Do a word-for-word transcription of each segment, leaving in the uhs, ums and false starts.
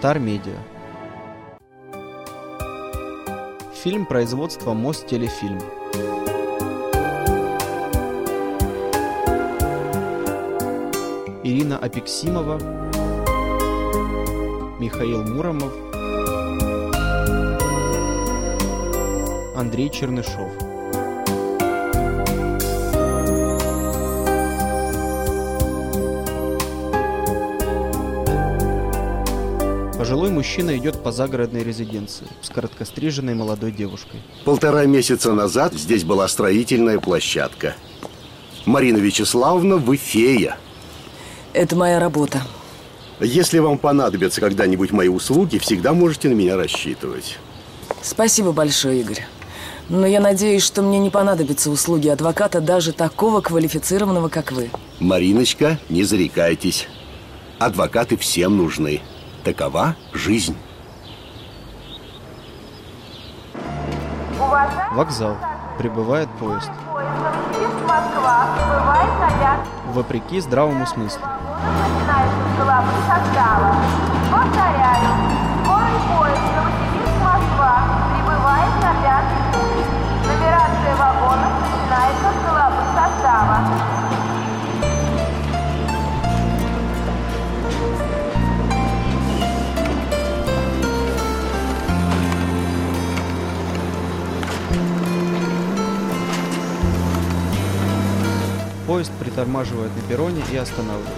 Стар Медиа. Фильм производства Мостелефильм. Ирина Апексимова, Михаил Муромов, Андрей Чернышов. Пожилой мужчина идет по загородной резиденции с короткостриженной молодой девушкой. Полтора месяца назад здесь была строительная площадка. Марина Вячеславовна, вы фея. Это моя работа. Если вам понадобятся когда-нибудь мои услуги, всегда можете на меня рассчитывать. Спасибо большое, Игорь. Но я надеюсь, что мне не понадобятся услуги адвоката даже такого квалифицированного, как вы. Мариночка, не зарекайтесь. Адвокаты всем нужны. Такова жизнь. Вокзал. Прибывает поезд. Вопреки здравому смыслу. Повторяю, скорый поезд Новосибирск-Москва прибывает на пятый путь. Нумерация вагонов начинается с головы состава. Поезд притормаживает на перроне и останавливается.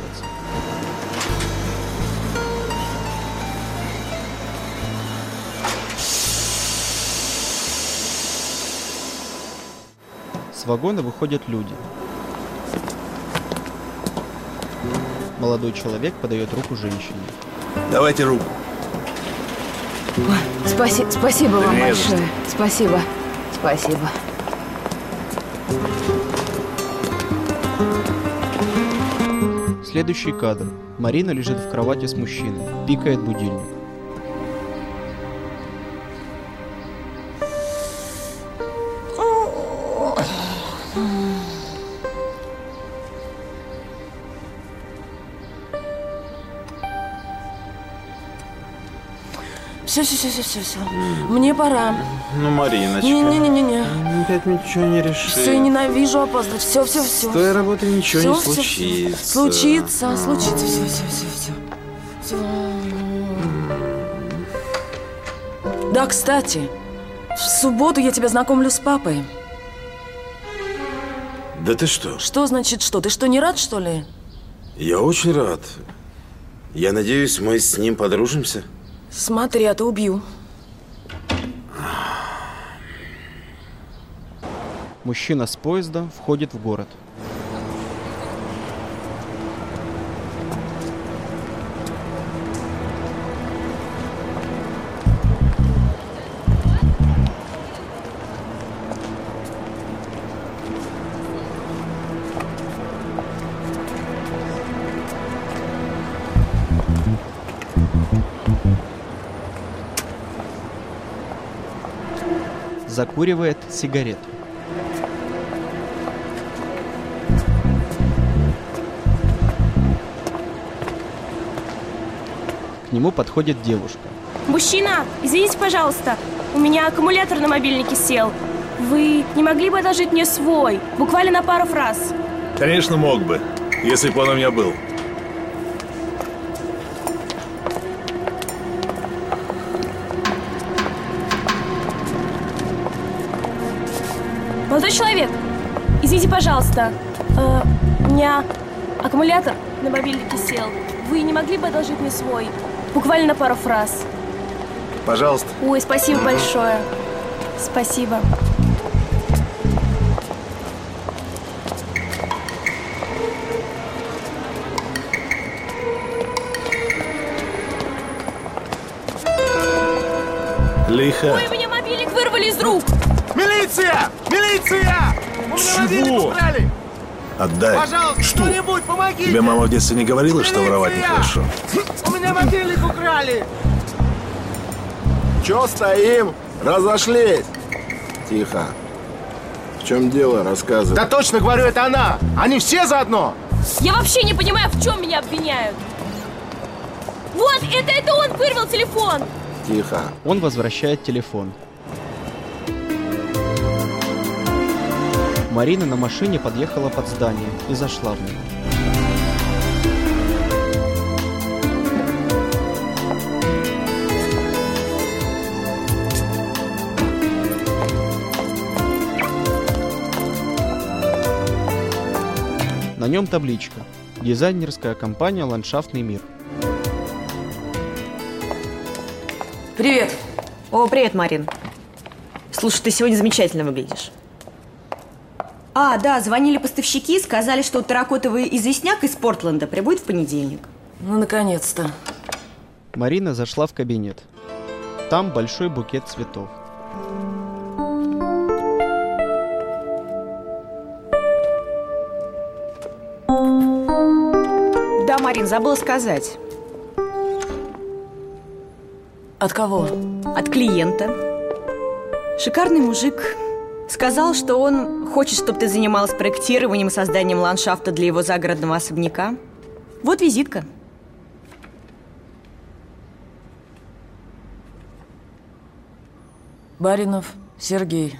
С вагона выходят люди. Молодой человек подает руку женщине. Давайте руку. Ой, спаси, спасибо вам большое. Спасибо. Спасибо. Следующий кадр. Марина лежит в кровати с мужчиной. Пикает будильник. Все, все, все, все, все, все. Мне пора. Ну, Мариночка. Не-не-не-не. Опять ничего не решили. Все, я ненавижу опаздывать. Все, все, все. С той работой ничего все, не все, случится. Все. Случится, случится. Все, все, все, все. Все. Да, кстати, в субботу я тебя знакомлю с папой. Да ты что? Что значит что? Ты что, не рад, что ли? Я очень рад. Я надеюсь, мы с ним подружимся. Смотри, а то убью. Мужчина с поезда входит в город. Закуривает сигарету. К нему подходит девушка. Мужчина, извините, пожалуйста, у меня аккумулятор на мобильнике сел. Вы не могли бы одолжить мне свой, буквально на пару фраз? Конечно, мог бы, если бы он у меня был. Молодой человек, извините, пожалуйста, э, у меня аккумулятор на мобильнике сел. Вы не могли бы одолжить мне свой? Буквально на пару фраз. Пожалуйста. Ой, спасибо большое. Спасибо. Лихо. Ой, у меня мобильник вырвали из рук. Милиция! Милиция! У меня мобильник украли! Отдай. Пожалуйста, Что? кто-нибудь, помогите! Тебе мама в детстве не говорила, что воровать нехорошо? У меня мобильник украли! Чё стоим? Разошлись. Тихо. В чем дело? Рассказывай. Да точно говорю, это она! Они все заодно! Я вообще не понимаю, в чем меня обвиняют. Вот, это, это он вырвал телефон! Тихо. Он возвращает телефон. Марина на машине подъехала под здание и зашла в него. На нем табличка. Дизайнерская компания «Ландшафтный мир». Привет. О, привет, Марин. Слушай, ты сегодня замечательно выглядишь. А, да, звонили поставщики, сказали, что терракотовый известняк из Портленда прибудет в понедельник. Ну, наконец-то. Марина зашла в кабинет. Там большой букет цветов. Да, Марин, забыла сказать. От кого? От клиента. Шикарный мужик. Сказал, что он хочет, чтобы ты занималась проектированием и созданием ландшафта для его загородного особняка. Вот визитка. Баринов Сергей.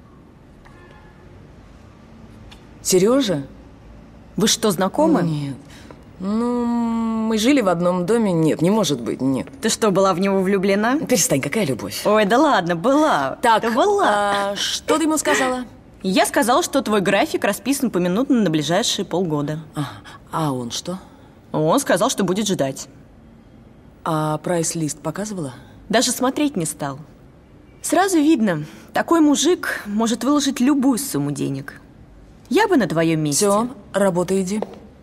Сережа? Вы что, знакомы? Нет. Ну, мы жили в одном доме. Нет, не может быть, нет. Ты что, была в него влюблена? Перестань, какая любовь? Ой, да ладно, была. Так, да была. А что ты ему сказала? Я сказала, что твой график расписан поминутно на ближайшие полгода. А, а он что? Он сказал, что будет ждать. А прайс-лист показывала? Даже смотреть не стал. Сразу видно, такой мужик может выложить любую сумму денег. Я бы на твоем месте. Все, работай, иди.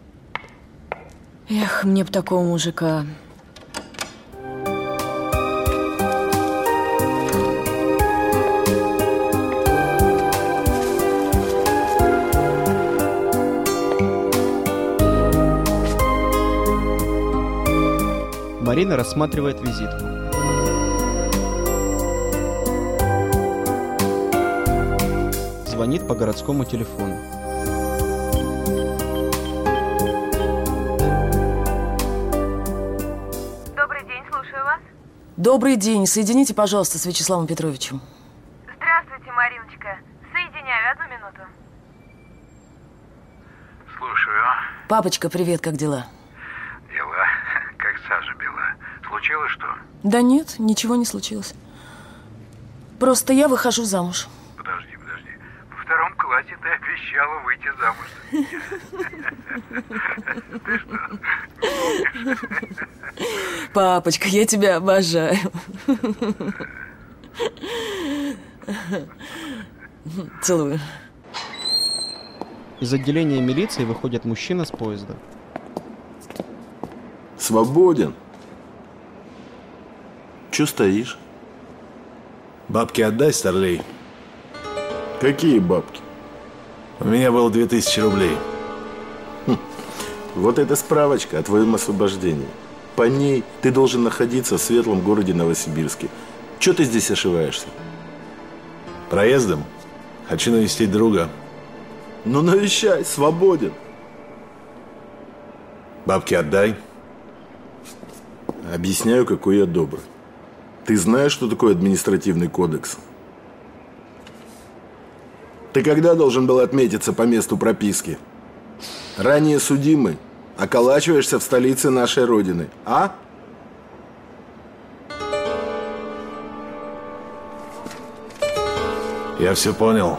Эх, мне бы такого мужика. Марина рассматривает визитку. Звонит по городскому телефону. Добрый день, слушаю вас. Добрый день. Соедините, пожалуйста, с Вячеславом Петровичем. Здравствуйте, Мариночка. Соединяю, одну минуту. Слушаю. Папочка, привет, как дела? Дела как сажа бела. Случилось что? Да нет, ничего не случилось. Просто я выхожу замуж. Подожди, подожди. Во втором классе ты обещала выйти замуж. Ты что? Папочка, я тебя обожаю. Целую. Из отделения милиции выходит мужчина с поезда. Свободен. Че стоишь? Бабки отдай, старлей. Какие бабки? У меня было две тысячи рублей. Хм. Вот это справочка о твоем освобождении. По ней ты должен находиться в светлом городе Новосибирске. Че ты здесь ошиваешься? Проездом? Хочу навестить друга. Ну навещай, свободен. Бабки отдай. Объясняю, какой я добрый. Ты знаешь, что такое административный кодекс? Ты когда должен был отметиться по месту прописки? Ранее судимый, околачиваешься в столице нашей Родины, а? Я все понял.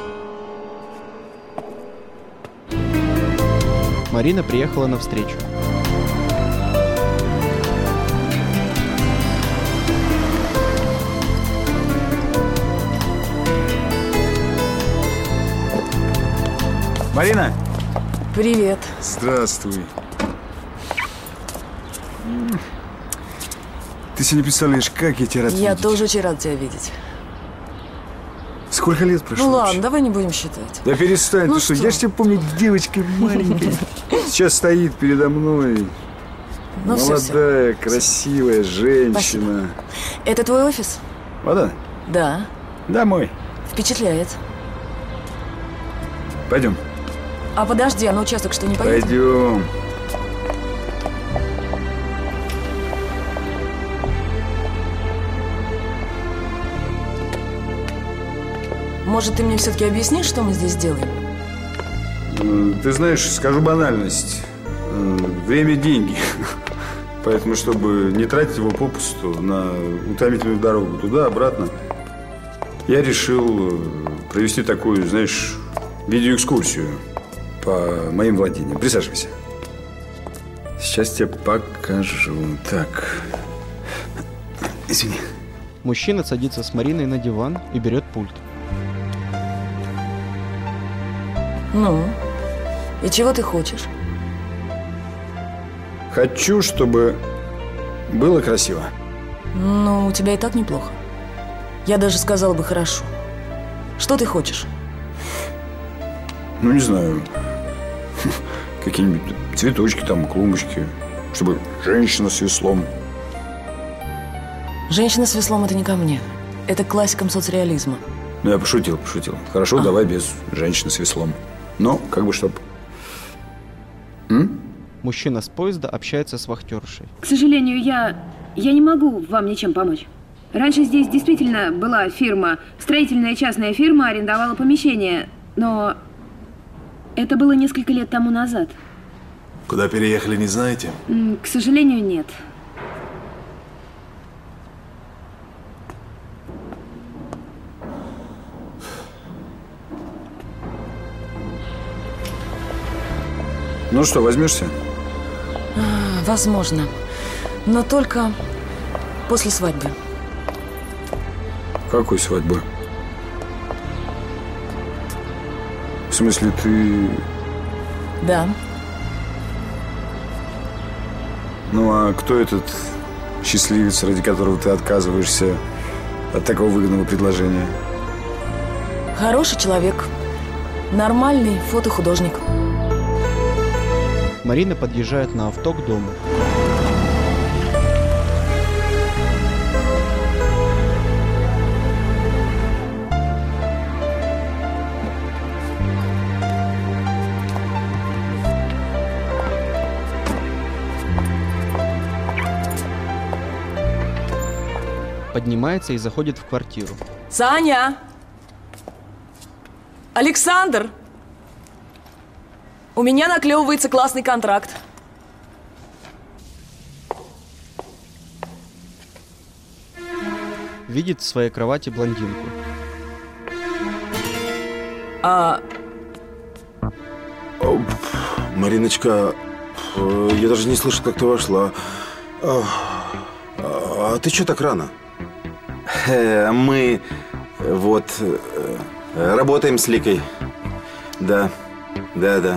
Марина приехала навстречу. Марина! Привет. Здравствуй. Ты себе не представляешь, как я тебя рад Я видеть. тоже очень рад тебя видеть. Сколько лет прошло? Ну ладно, вообще? давай не будем считать. Да перестань, Ну ты что? что? Я ж тебя помню девочкой маленькой. Сейчас стоит передо мной. Ну все, все. Молодая, красивая женщина. Это твой офис? Вода? Да. Домой. Впечатляет. Пойдем. А подожди, а на участок что, не поедем? Пойдем. Может, ты мне все-таки объяснишь, что мы здесь делаем? Ты знаешь, скажу банальность. Время – деньги. Поэтому, чтобы не тратить его попусту на утомительную дорогу туда-обратно, я решил провести такую, знаешь, видеоэкскурсию по моим владениям. Присаживайся. Сейчас тебе покажу. Так. Извини. Мужчина садится с Мариной на диван и берет пульт. Ну, и чего ты хочешь? Хочу, чтобы было красиво. Ну, у тебя и так неплохо. Я даже сказала бы хорошо. Что ты хочешь? Ну, не знаю. Какие-нибудь цветочки там, клумбочки. Чтобы женщина с веслом. Женщина с веслом – это не ко мне. Это к классикам соцреализма. Ну, я пошутил, пошутил. Хорошо, а. Давай без женщины с веслом. Но, как бы, чтоб... М? Мужчина с поезда общается с вахтершей. К сожалению, я... я не могу вам ничем помочь. Раньше здесь действительно была фирма, строительная частная фирма арендовала помещение, но это было несколько лет тому назад. Куда переехали, не знаете? К сожалению, нет. Ну что, возьмешься? А, возможно. Но только после свадьбы. Какой свадьбы? В смысле, ты... Да. Ну, а кто этот счастливец, ради которого ты отказываешься от такого выгодного предложения? Хороший человек. Нормальный фотохудожник. Марина подъезжает на авто к дому. Поднимается и заходит в квартиру. Саня! Александр! У меня наклевывается классный контракт. Видит в своей кровати блондинку. А... Мариночка, я даже не слышал, как ты вошла. А, а ты что так рано? Мы вот работаем с Ликой. Да, да, да.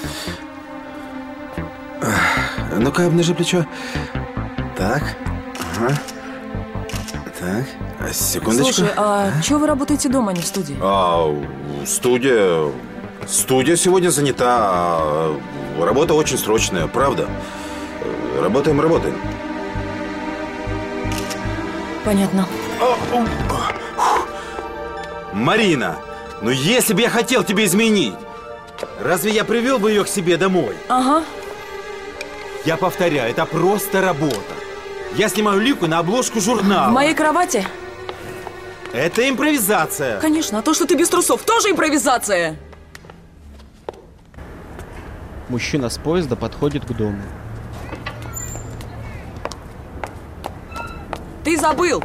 Ну-ка, обнажи плечо. Так, ага. Так, секундочку. Слушай, а, а? Чего вы работаете дома, а не в студии? А, студия... Студия сегодня занята, а работа очень срочная, правда. Работаем, работаем. Понятно. Марина, ну если бы я хотел тебе изменить, разве я привел бы ее к себе домой? Ага. Я повторяю, это просто работа. Я снимаю Лику на обложку журнала. В моей кровати? Это импровизация. Конечно, а то, что ты без трусов, тоже импровизация. Мужчина с поезда подходит к дому. Ты забыл.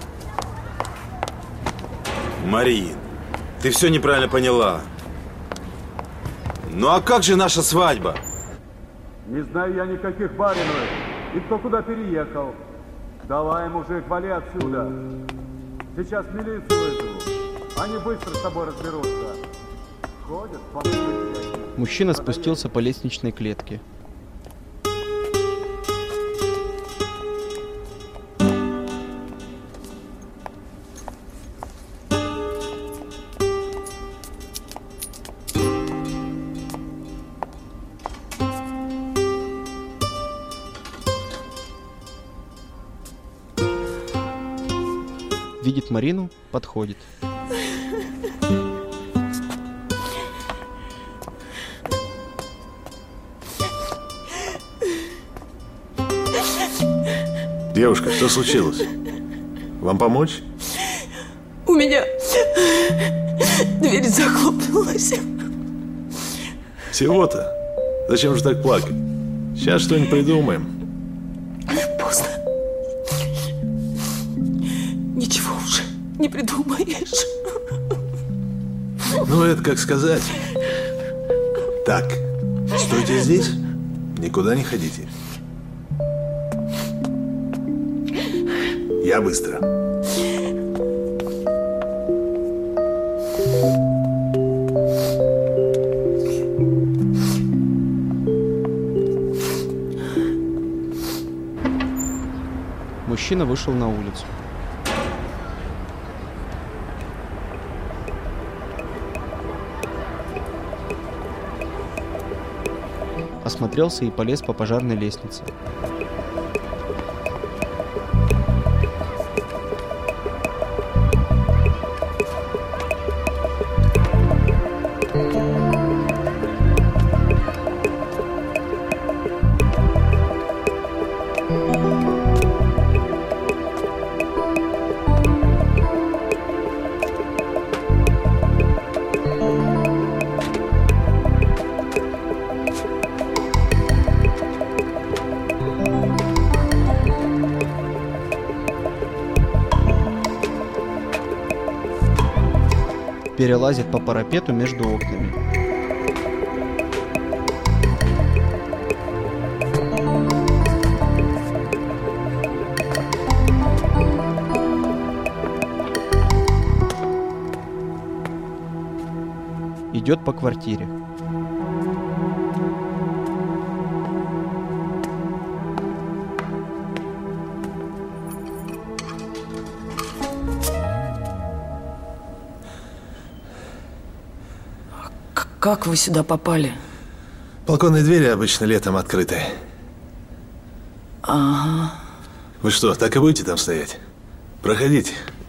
Марин, ты все неправильно поняла. Ну а как же наша свадьба? Не знаю я никаких бариновых. И кто куда переехал. Давай, мужик, вали отсюда. Сейчас милицию вызову. Они быстро с тобой разберутся. Ходят, помогут. Мужчина спустился по лестничной клетке. Видит Марину, подходит. Девушка, что случилось? Вам помочь? У меня дверь захлопнулась. Всего-то. Зачем же так плакать? Сейчас что-нибудь придумаем. Поздно. Ничего уже не придумаешь. Ну, это как сказать. Так, стойте здесь, никуда не ходите. Я быстро. Мужчина вышел на улицу. Осмотрелся и полез по пожарной лестнице. Перелазит по парапету между окнами. Идет по квартире. Как вы сюда попали? Балконные двери обычно летом открыты. Ага. Вы что, так и будете там стоять? Проходите.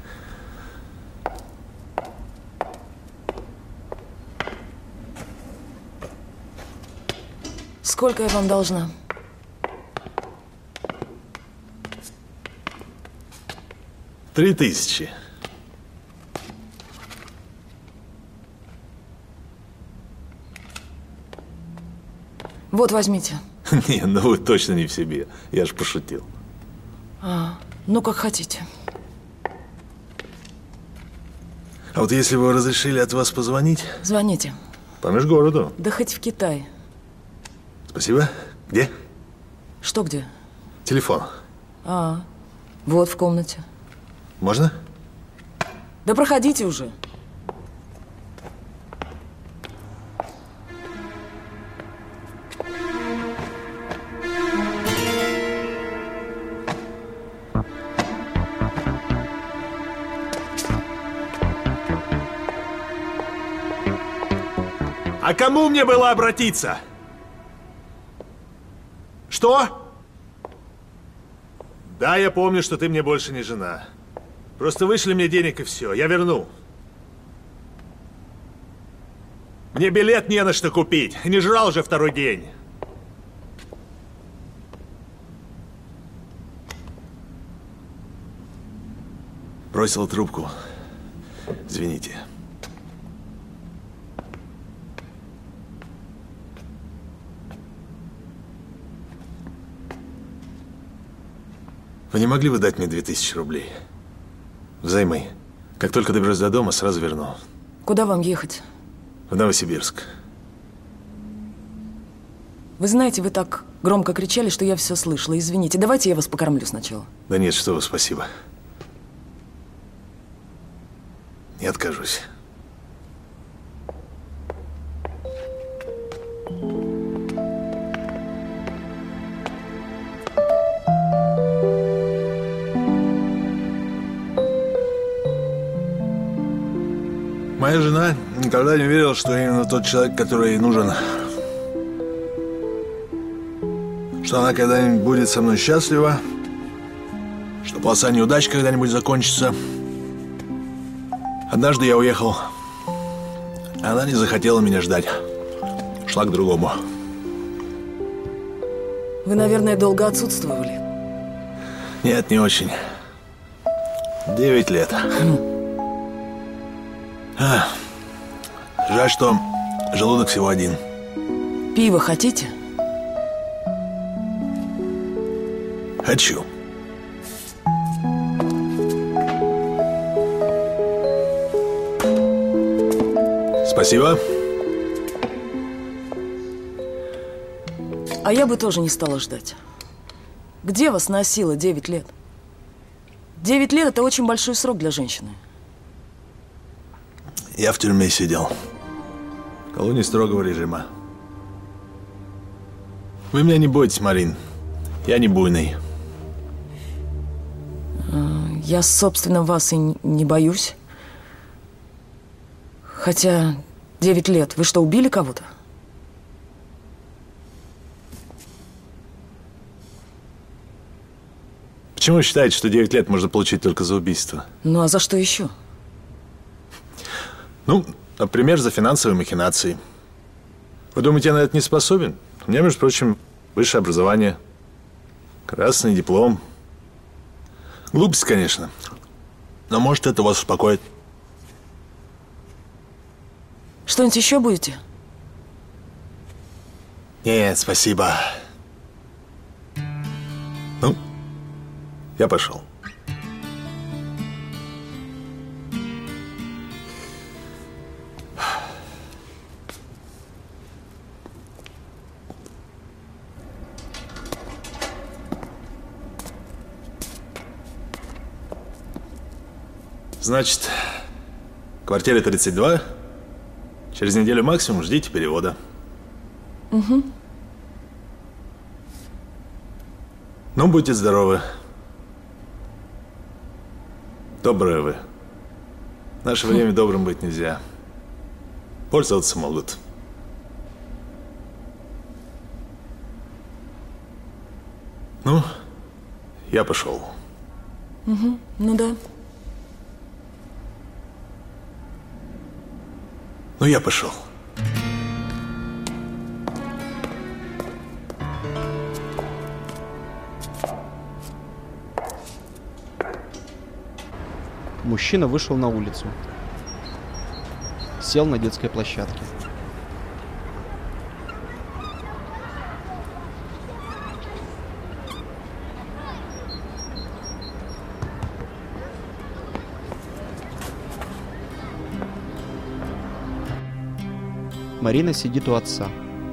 Сколько я вам должна? Три тысячи. Вот, возьмите. Не, ну вы точно не в себе. Я ж пошутил. А, ну, как хотите. А вот если бы вы разрешили от вас позвонить? Звоните. По межгороду. Да хоть в Китай. Спасибо. Где? Что где? Телефон. А, вот в комнате. Можно? Да проходите уже. А кому мне было обратиться? Что? Да, я помню, что ты мне больше не жена. Просто вышли мне денег и все, я верну. Мне билет не на что купить, не жрал уже второй день. Бросил трубку. Извините. Вы не могли бы дать мне две тысячи рублей? Взаймы. Как только доберусь до дома, сразу верну. Куда вам ехать? В Новосибирск. Вы знаете, вы так громко кричали, что я все слышала. Извините, давайте я вас покормлю сначала. Да нет, что вы, спасибо. Не откажусь. Моя жена никогда не верила, что именно тот человек, который ей нужен, что она когда-нибудь будет со мной счастлива, что полоса неудач когда-нибудь закончится. Однажды я уехал, а она не захотела меня ждать. Шла к другому. Вы, наверное, долго отсутствовали? Нет, не очень. Девять лет. А, Жаль, что желудок всего один. Пиво хотите? Хочу. Спасибо. А я бы тоже не стала ждать. Где вас носило девять лет? Девять лет – это очень большой срок для женщины. Я в тюрьме сидел. В колонии строгого режима. Вы меня не бойтесь, Марин. Я не буйный. Я, собственно, вас и не боюсь. Хотя девять лет. Вы что, убили кого-то? Почему вы считаете, что девять лет можно получить только за убийство? Ну, а за что еще? Ну, например, за финансовые махинации. Вы думаете, я на это не способен? У меня, между прочим, высшее образование. Красный диплом. Глупость, конечно. Но, может, это вас успокоит. Что-нибудь еще будете? Нет, спасибо. Ну, я пошел. Значит, в квартире тридцать два. Через неделю максимум ждите перевода. Угу. Ну, будьте здоровы. Добрые вы. В наше время добрым быть нельзя. Пользоваться могут. Ну, я пошел. Угу. Ну да. Ну, я пошел. Мужчина вышел на улицу. Сел на детской площадке. Марина сидит у отца.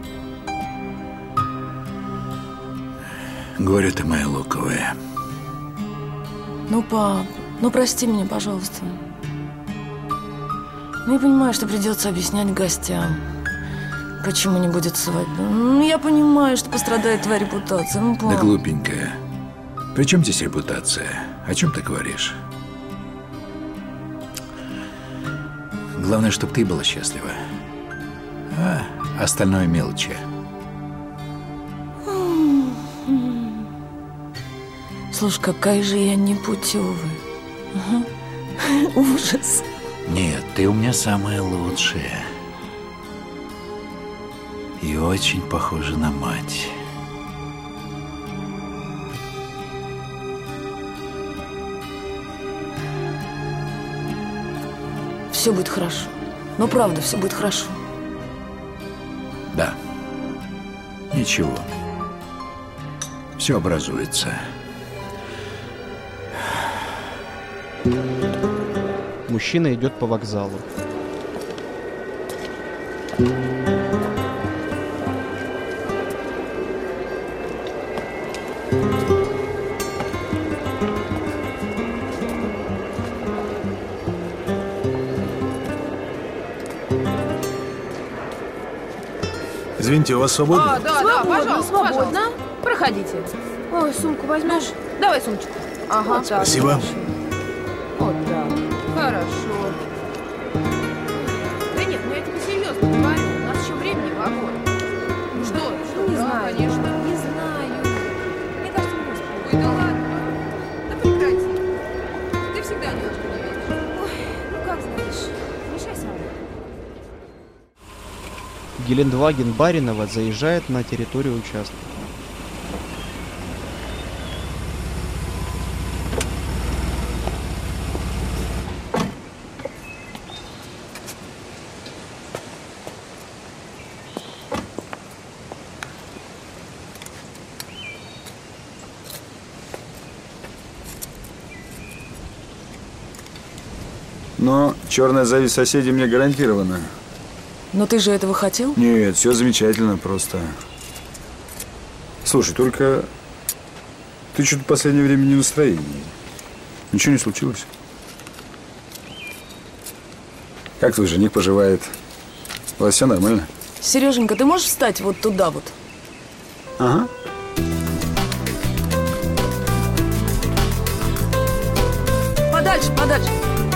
Горе ты моя луковая. Ну, пап, ну прости меня, пожалуйста. Ну, я понимаю, что придется объяснять гостям, почему не будет свадьбы. Ну, я понимаю, что пострадает твоя репутация. Ну, пап. Да глупенькая. При чем здесь репутация? О чем ты говоришь? Главное, чтобы ты была счастлива. А остальное мелочи. Слушай, какая же я непутевая. Ага. Ужас. Нет, ты у меня самая лучшая. И очень похожа на мать. Все будет хорошо. Ну, правда, все будет хорошо. Да. Ничего. Все образуется. Мужчина идет по вокзалу. Извините, у вас свободно? А, да, свободно, да, пожалуйста, свободно. пожалуйста. Проходите. Ой, сумку возьмешь? Давай сумочку. Ага. Вот так. Спасибо. Вот так. Хорошо. Да нет, ну я тебе серьезно говорю. У нас еще времени вагон. Ну что? Что? Не Да, знаю. конечно. Не знаю. Мне кажется, мы успеем. Ой, да ладно. Да прекрати. Ты всегда немножко не видишь. Ой, ну как знаешь. Мешай сам. Гелендваген Баринова заезжает на территорию участка. Но черная зависть соседей мне гарантирована. Но ты же этого хотел? Нет, все замечательно просто. Слушай, только ты что-то в последнее время не в настроении. Ничего не случилось? Как твой жених поживает? У вас все нормально? Сереженька, ты можешь встать вот туда вот? Ага. Подальше, подальше.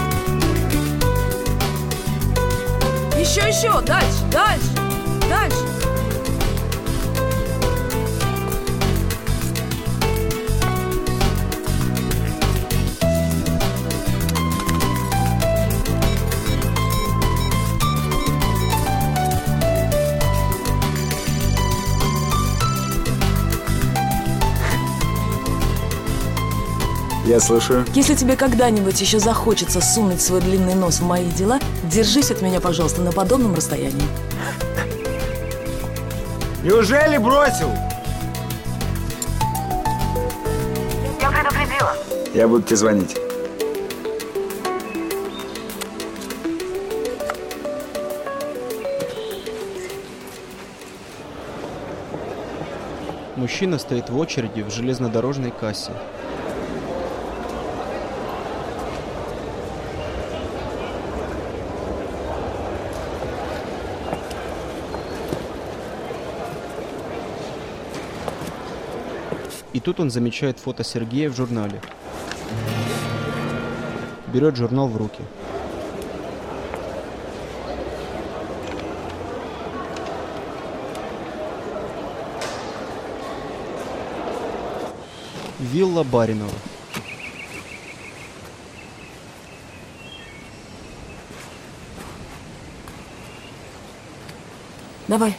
Еще, еще, дальше, дальше, дальше. Я слушаю. Если тебе когда-нибудь еще захочется сунуть свой длинный нос в мои дела, держись от меня, пожалуйста, на подобном расстоянии. Неужели бросил? Я предупредила. Я буду тебе звонить. Мужчина стоит в очереди в железнодорожной кассе. И тут он замечает фото Сергея в журнале. Берет журнал в руки. Вилла Баринова. Давай.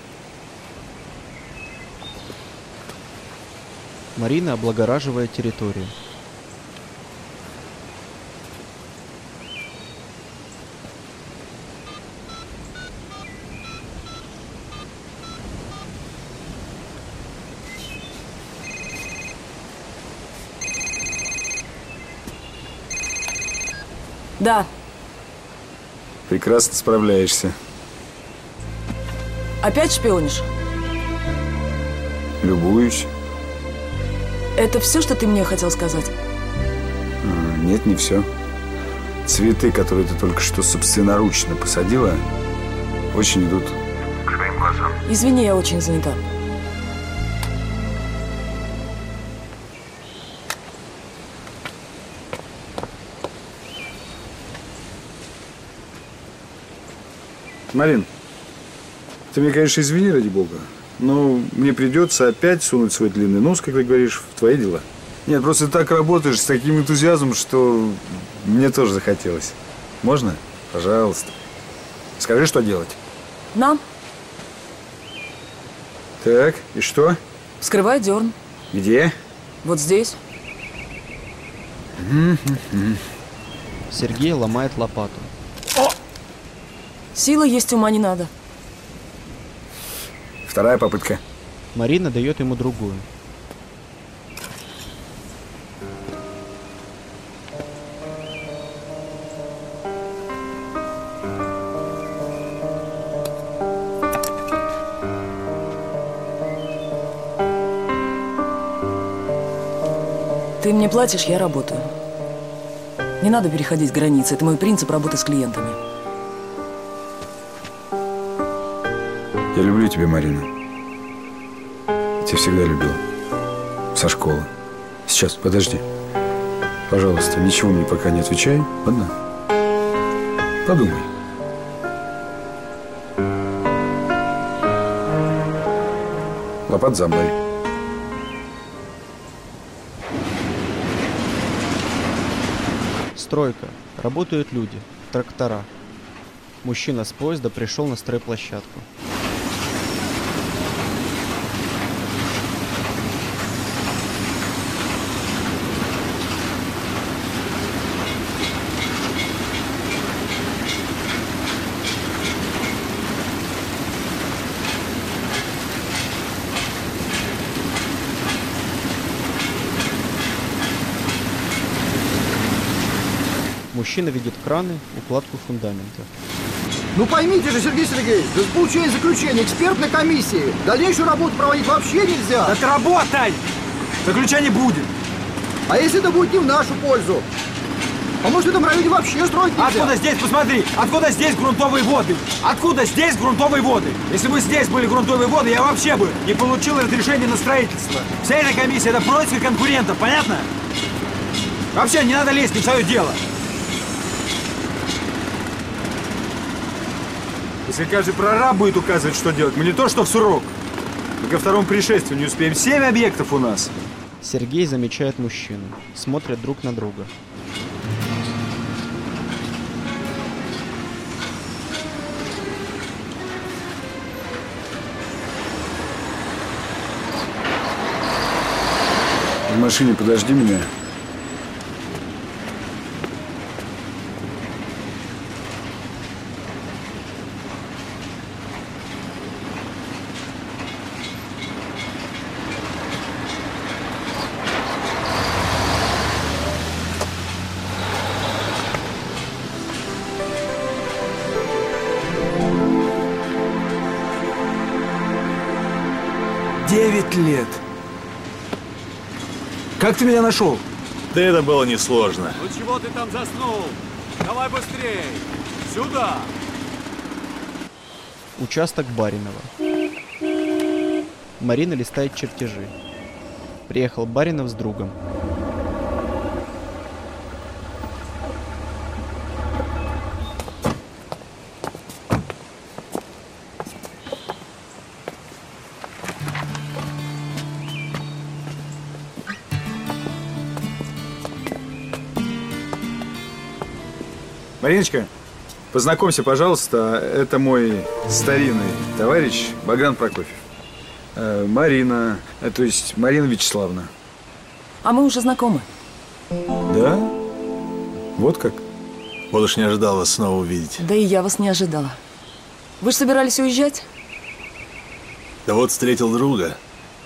Марина облагораживает территорию. Да. Прекрасно справляешься. Опять шпионишь? Любуюсь. Это все, что ты мне хотел сказать? А, нет, не все. Цветы, которые ты только что собственноручно посадила, очень идут к своим глазам. Извини, я очень занята. Марин, ты мне, конечно, извини, ради бога, но мне придется опять сунуть свой длинный нос, как ты говоришь, в твои дела. Нет, просто ты так работаешь с таким энтузиазмом, что мне тоже захотелось. Можно? Пожалуйста. Скажи, что делать. Нам. Так, и что? Вскрывай дерн. Где? Вот здесь. Сергей ломает лопату. Сила есть, ума не надо. Вторая попытка. Марина дает ему другую. Ты мне платишь, я работаю. Не надо переходить границы. Это мой принцип работы с клиентами. Я люблю тебя, Марина. Я тебя всегда любил. Со школы. Сейчас, подожди. Пожалуйста, ничего мне пока не отвечай. Ладно? Подумай. Лопат за мной. Стройка. Работают люди. Трактора. Мужчина с поезда пришел на стройплощадку. Мужчина видит краны, укладку фундамента. Ну поймите же, Сергей Сергеевич, без получения заключения экспертной комиссии дальнейшую работу проводить вообще нельзя. Так работай! Заключения будет. А если это будет не в нашу пользу? А может, в этом районе вообще строить нельзя? Откуда здесь, посмотри, откуда здесь грунтовые воды? Откуда здесь грунтовые воды? Если бы здесь были грунтовые воды, я вообще бы не получил разрешение на строительство. Вся эта комиссия — это происки конкурентов, понятно? Вообще, не надо лезть не в свое дело. Если каждый прораб будет указывать, что делать, мы не то что в срок, мы ко второму пришествию не успеем. Семь объектов у нас. Сергей замечает мужчину. Смотрят друг на друга. В машине подожди меня. Девять лет. Как ты меня нашел? Да это было несложно. Ну чего ты там заснул? Давай быстрее! Сюда! Участок Баринова. Марина листает чертежи. Приехал Баринов с другом. Мариночка, познакомься, пожалуйста, это мой старинный товарищ Богдан Прокофьев. Э, Марина, э, то есть Марина Вячеславовна. А мы уже знакомы. Да? Вот как? Вот уж не ожидал вас снова увидеть. Да и я вас не ожидала. Вы же собирались уезжать? Да вот встретил друга.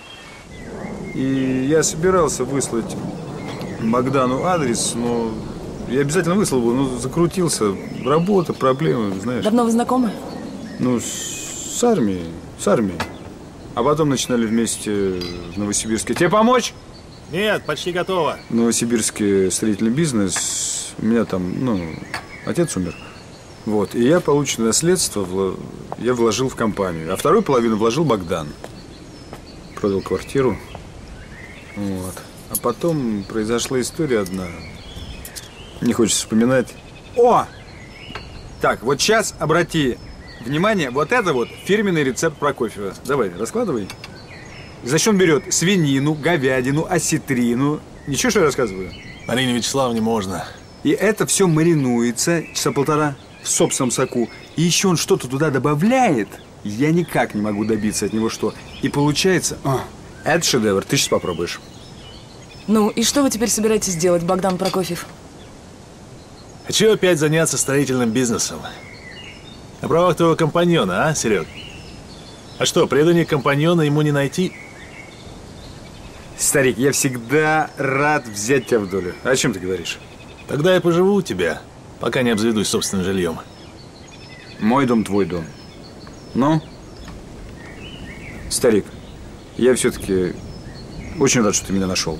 И я собирался выслать Богдану адрес, но я обязательно выслал бы, но закрутился. Работа, проблемы, знаешь. Давно вы знакомы? Ну, с, с армией, с армией. А потом начинали вместе в Новосибирске. Тебе помочь? Нет, почти готово. В Новосибирске строительный бизнес. У меня там, ну, отец умер. Вот. И я полученное наследство вла... я вложил в компанию. А вторую половину вложил Богдан. Продал квартиру. Вот. А потом произошла история одна. Не хочется вспоминать. О! Так, вот сейчас обрати внимание, вот это вот фирменный рецепт Прокофьева. Давай, раскладывай. Значит, он берет свинину, говядину, осетрину. Ничего, что я рассказываю? Марине Вячеславовне можно. И это все маринуется часа полтора в собственном соку. И еще он что-то туда добавляет. Я никак не могу добиться от него что. И получается... О, это шедевр, ты сейчас попробуешь. Ну, и что вы теперь собираетесь делать, Богдан Прокофьев? Хочу опять заняться строительным бизнесом. На правах твоего компаньона, а, Серег? А что, преданный компаньона ему не найти? Старик, я всегда рад взять тебя в долю. О чем ты говоришь? Тогда я поживу у тебя, пока не обзаведусь собственным жильем. Мой дом, твой дом. Ну? Старик, я все-таки очень рад, что ты меня нашел.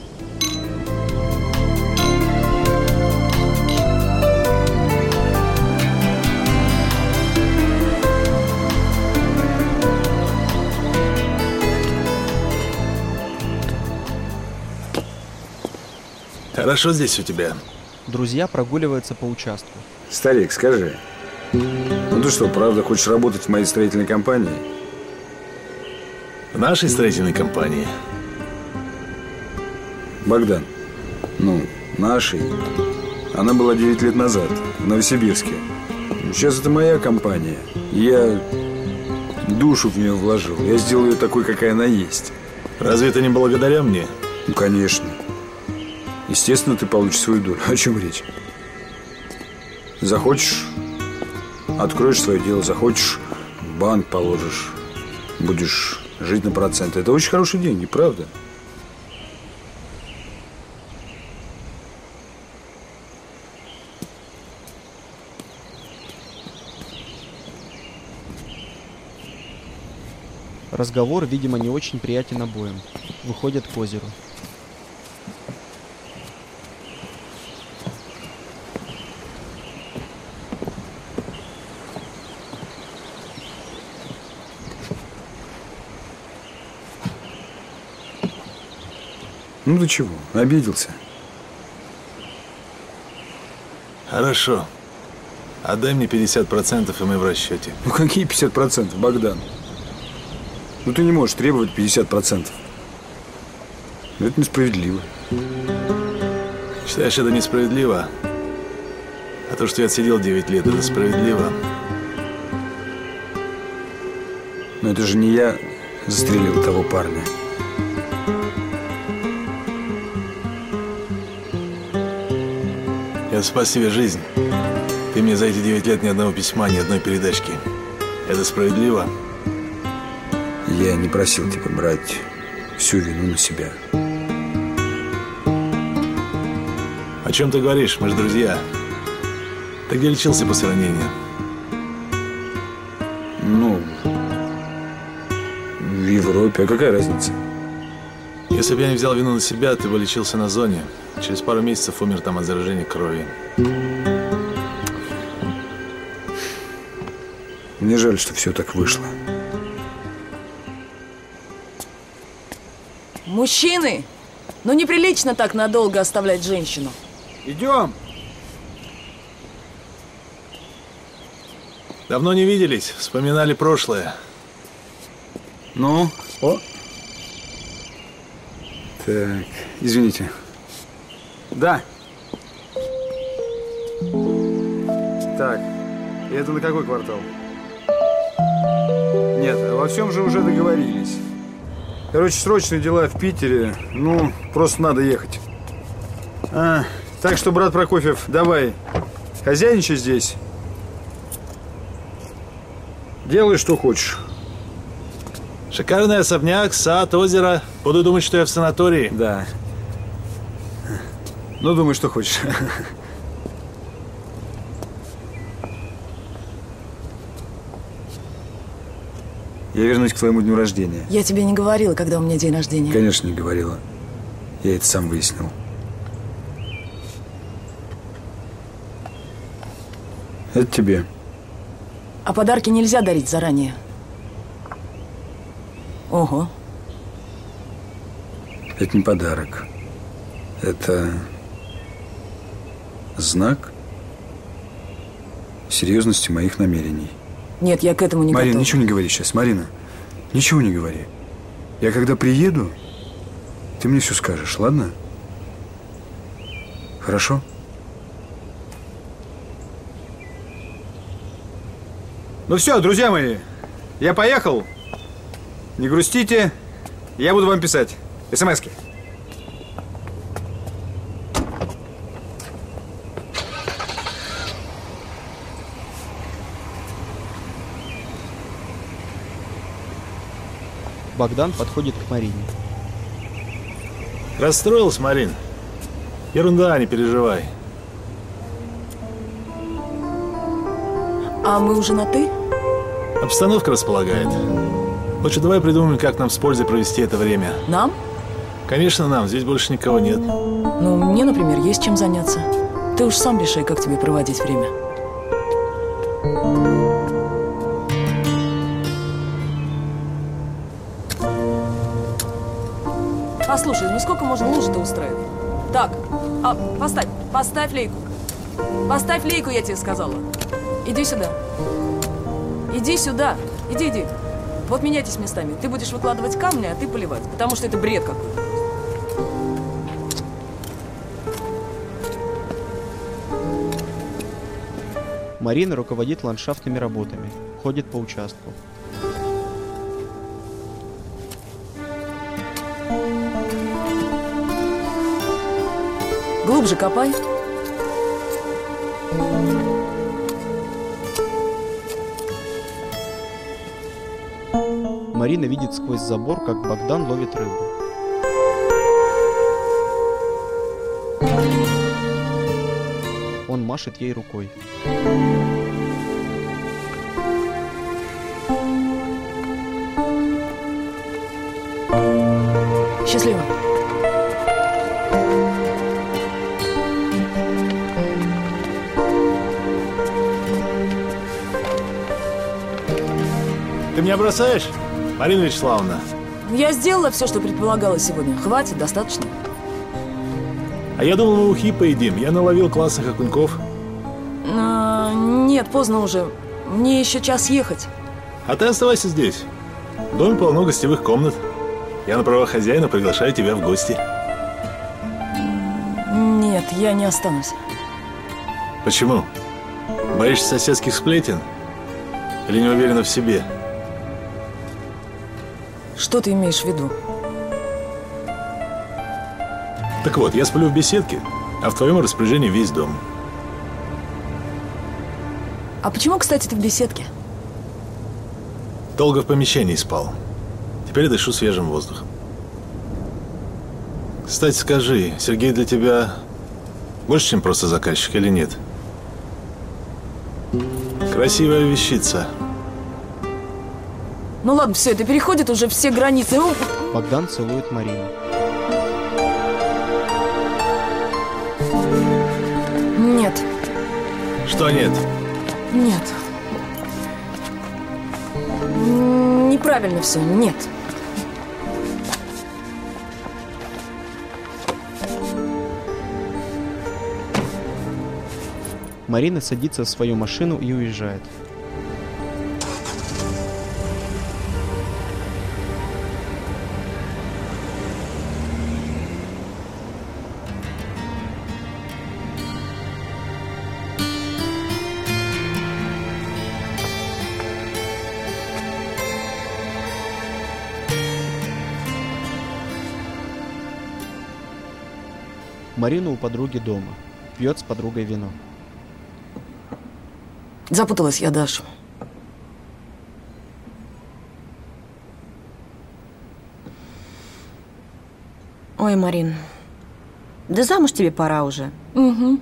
Хорошо здесь у тебя. Друзья прогуливаются по участку. Старик, скажи, ну ты что, правда хочешь работать в моей строительной компании? В нашей строительной компании? Богдан, ну, нашей. Она была девять лет назад, в Новосибирске. Сейчас это моя компания. Я душу в нее вложил. Я сделал ее такой, какая она есть. Разве это не благодаря мне? Ну, конечно. Естественно, ты получишь свою долю. О чем речь? Захочешь, откроешь свое дело. Захочешь, в банк положишь. Будешь жить на проценты. Это очень хорошие деньги, правда? Разговор, видимо, не очень приятен обоим. Выходят к озеру. Ну ты чего, обиделся? Хорошо. Отдай мне пятьдесят процентов, и мы в расчете. Ну какие пятьдесят процентов, Богдан? Ну ты не можешь требовать пятьдесят процентов. Это несправедливо. Считаешь, это несправедливо? А то, что я отсидел девять лет, это справедливо? Но это же не я застрелил того парня. Я спас тебе жизнь. Ты мне за эти девять лет ни одного письма, ни одной передачки. Это справедливо? Я не просил тебя брать всю вину на себя. О чем ты говоришь? Мы же друзья. Ты где лечился после ранения? Ну, в Европе. А какая разница? Если бы я не взял вину на себя, ты бы лечился на зоне. Через пару месяцев умер там от заражения крови. Мне жаль, что все так вышло. Мужчины! Ну неприлично так надолго оставлять женщину. Идем! Давно не виделись, вспоминали прошлое. Ну? О! Так, извините. Да. Так, и это на какой квартал? Нет, во всем же уже договорились. Короче, срочные дела в Питере. Ну, просто надо ехать. А, так что, брат Прокофьев, давай, хозяйничай здесь. Делай, что хочешь. Шикарный особняк, сад, озеро. Буду думать, что я в санатории. Да. Ну, думай, что хочешь. Я вернусь к твоему дню рождения. Я тебе не говорила, когда у меня день рождения. Конечно, не говорила. Я это сам выяснил. Это тебе. А подарки нельзя дарить заранее. Ого. Это не подарок. Это знак серьезности моих намерений. Нет, я к этому не Марина, готова. ничего не говори сейчас. Марина, ничего не говори. Я когда приеду, ты мне все скажешь, ладно? Хорошо? Ну все, друзья мои, я поехал. Не грустите, я буду вам писать эс-эм-эски. Богдан подходит к Марине. Расстроилась, Марин? Ерунда, не переживай. А мы уже на «ты»? Обстановка располагает. Лучше давай придумаем, как нам с пользой провести это время. Нам? Конечно, нам. Здесь больше никого нет. Ну, мне, например, есть чем заняться. Ты уж сам решай, как тебе проводить время. Послушай, ну сколько можно лужи-то устраивать? Так, а, поставь, поставь лейку. Поставь лейку, я тебе сказала. Иди сюда. Иди сюда. Иди, иди. Вот меняйтесь местами. Ты будешь выкладывать камни, а ты поливать. Потому что это бред какой-то. Марина руководит ландшафтными работами. Ходит по участку. Глубже копай. Марина видит сквозь забор, как Богдан ловит рыбу. Он машет ей рукой. Ты меня бросаешь, Марина Вячеславовна? Я сделала все, что предполагала сегодня. Хватит, достаточно. А я думал, мы ухи поедим. Я наловил классных окуньков. А, нет, поздно уже. Мне еще час ехать. А ты оставайся здесь. В доме полно гостевых комнат. Я на правах хозяина приглашаю тебя в гости. Нет, я не останусь. Почему? Боишься соседских сплетен? Или не уверена в себе? Что ты имеешь в виду? Так вот, я сплю в беседке, а в твоем распоряжении весь дом. А почему, кстати, ты в беседке? Долго в помещении спал. Теперь дышу свежим воздухом. Кстати, скажи, Сергей для тебя больше, чем просто заказчик, или нет? Красивая вещица. Ну ладно, все, это переходит уже все границы. Богдан целует Марину. Нет. Что нет? Нет. Неправильно все, нет. Марина садится в свою машину и уезжает. Марина у подруги дома. Пьет с подругой вино. Запуталась я, Даша. Ой, Марин, да замуж тебе пора уже. Угу.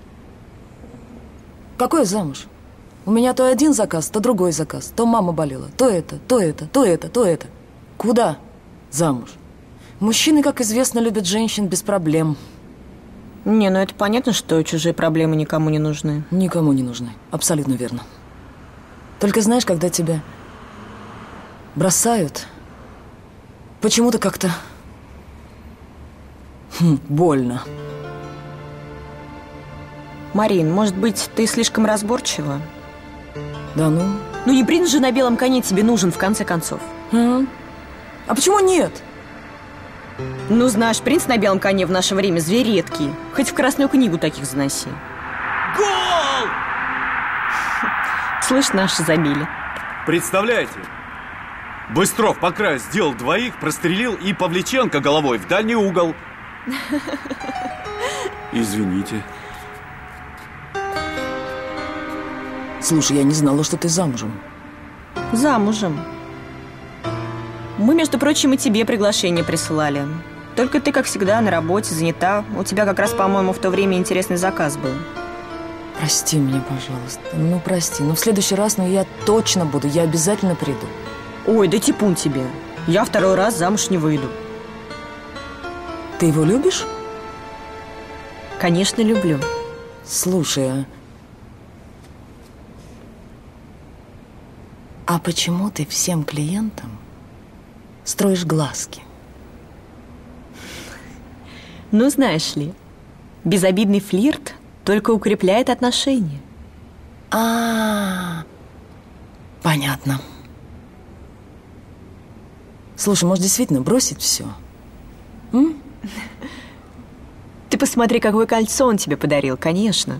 Какой замуж? У меня то один заказ, то другой заказ. То мама болела, то это, то это, то это, то это. Куда замуж? Мужчины, как известно, любят женщин без проблем. Не, ну это понятно, что чужие проблемы никому не нужны. Никому не нужны, абсолютно верно. Только знаешь, когда тебя бросают, почему-то как-то хм, больно. Марин, может быть, ты слишком разборчива? Да ну? Ну не принц же на белом коне тебе нужен, в конце концов. А, а почему нет? Ну, знаешь, принц на белом коне в наше время зверь редкий. Хоть в Красную книгу таких заноси. Гол! Слышь, наши забили. Представляете? Быстров по краю сделал двоих, прострелил, и Павличенко головой в дальний угол. Извините. Слушай, я не знала, что ты замужем. Замужем. Мы, между прочим, и тебе приглашение присылали. Только ты, как всегда, на работе, занята. У тебя как раз, по-моему, в то время интересный заказ был. Прости меня, пожалуйста. Ну, прости. Но в следующий раз, ну, я точно буду. Я обязательно приду. Ой, да типун тебе. Я второй раз замуж не выйду. Ты его любишь? Конечно, люблю. Слушай, а... А почему ты всем клиентам строишь глазки? Ну, знаешь ли, безобидный флирт только укрепляет отношения. А, понятно. Слушай, может, действительно бросить все? М? Ты посмотри, какое кольцо он тебе подарил, конечно.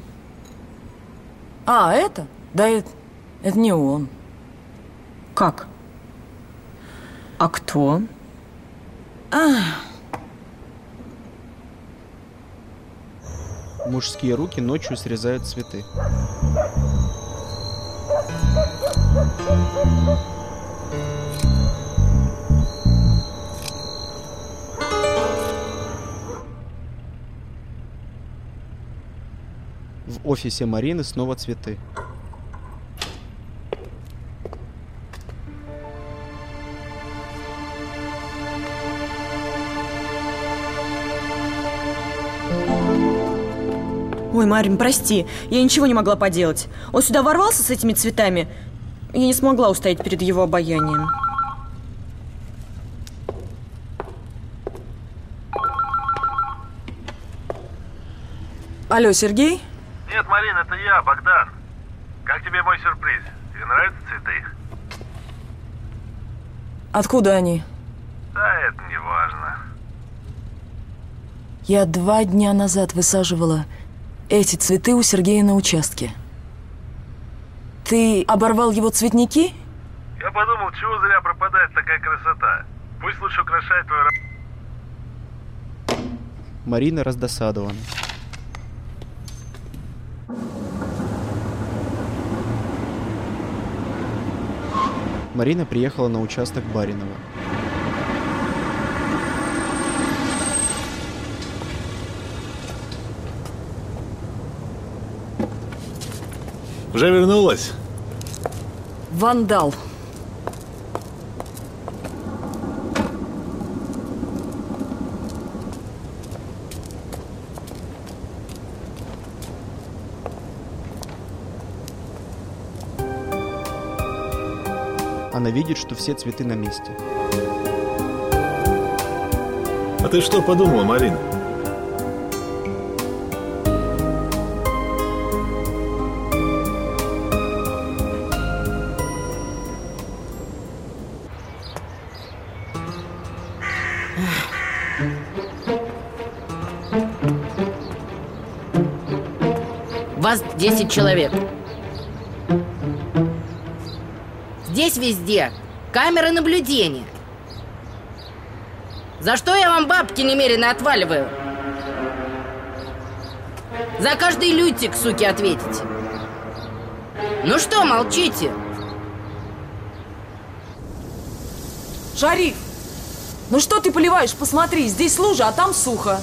А, это? Да это, это не он. Как? А кто? А. Мужские руки ночью срезают цветы. В офисе Марины снова цветы. Ой, Марин, прости, я ничего не могла поделать. Он сюда ворвался с этими цветами. Я не смогла устоять перед его обаянием. Алло, Сергей? Нет, Марин, это я, Богдан. Как тебе мой сюрприз? Тебе нравятся цветы? Откуда они? Да, это не важно. Я два дня назад высаживала эти цветы у Сергея на участке. Ты оборвал его цветники? Я подумал, чего зря пропадает такая красота. Пусть лучше украшает твою работу. Марина раздосадована. Марина приехала на участок Баринова. Уже вернулась? Вандал. Она видит, что все цветы на месте. А ты что подумала, Марина? Вас десять человек. Здесь везде камеры наблюдения. За что я вам бабки немерено отваливаю? За каждый лютик, суки, ответите. Ну что, молчите? Шариф, ну что ты поливаешь? Посмотри, здесь лужа, а там сухо.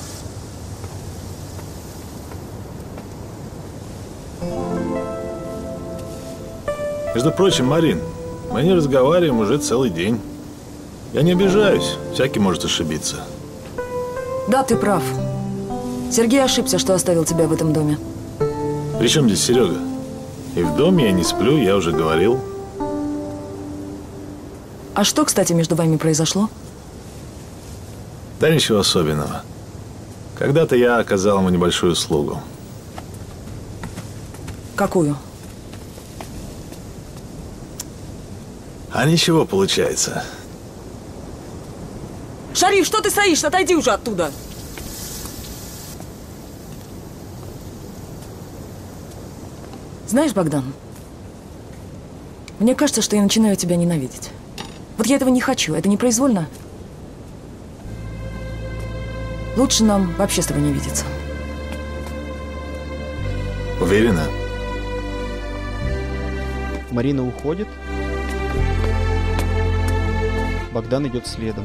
Между прочим, Марин, мы не разговариваем уже целый день. Я не обижаюсь, всякий может ошибиться. Да, ты прав. Сергей ошибся, что оставил тебя в этом доме. При чем здесь Серега? И в доме я не сплю, я уже говорил. А что, кстати, между вами произошло? Да ничего особенного. Когда-то я оказал ему небольшую услугу. Какую? А ничего получается. Шариф, что ты стоишь? Отойди уже оттуда. Знаешь, Богдан, мне кажется, что я начинаю тебя ненавидеть. Вот я этого не хочу, это непроизвольно. Лучше нам вообще с тобой не видеться. Уверена? Марина уходит. Богдан идет следом.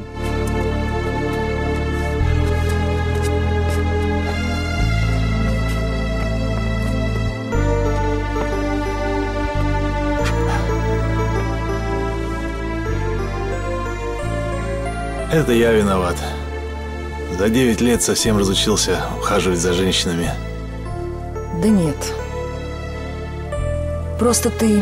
Это я виноват. За девять лет совсем разучился ухаживать за женщинами. Да нет. Просто ты...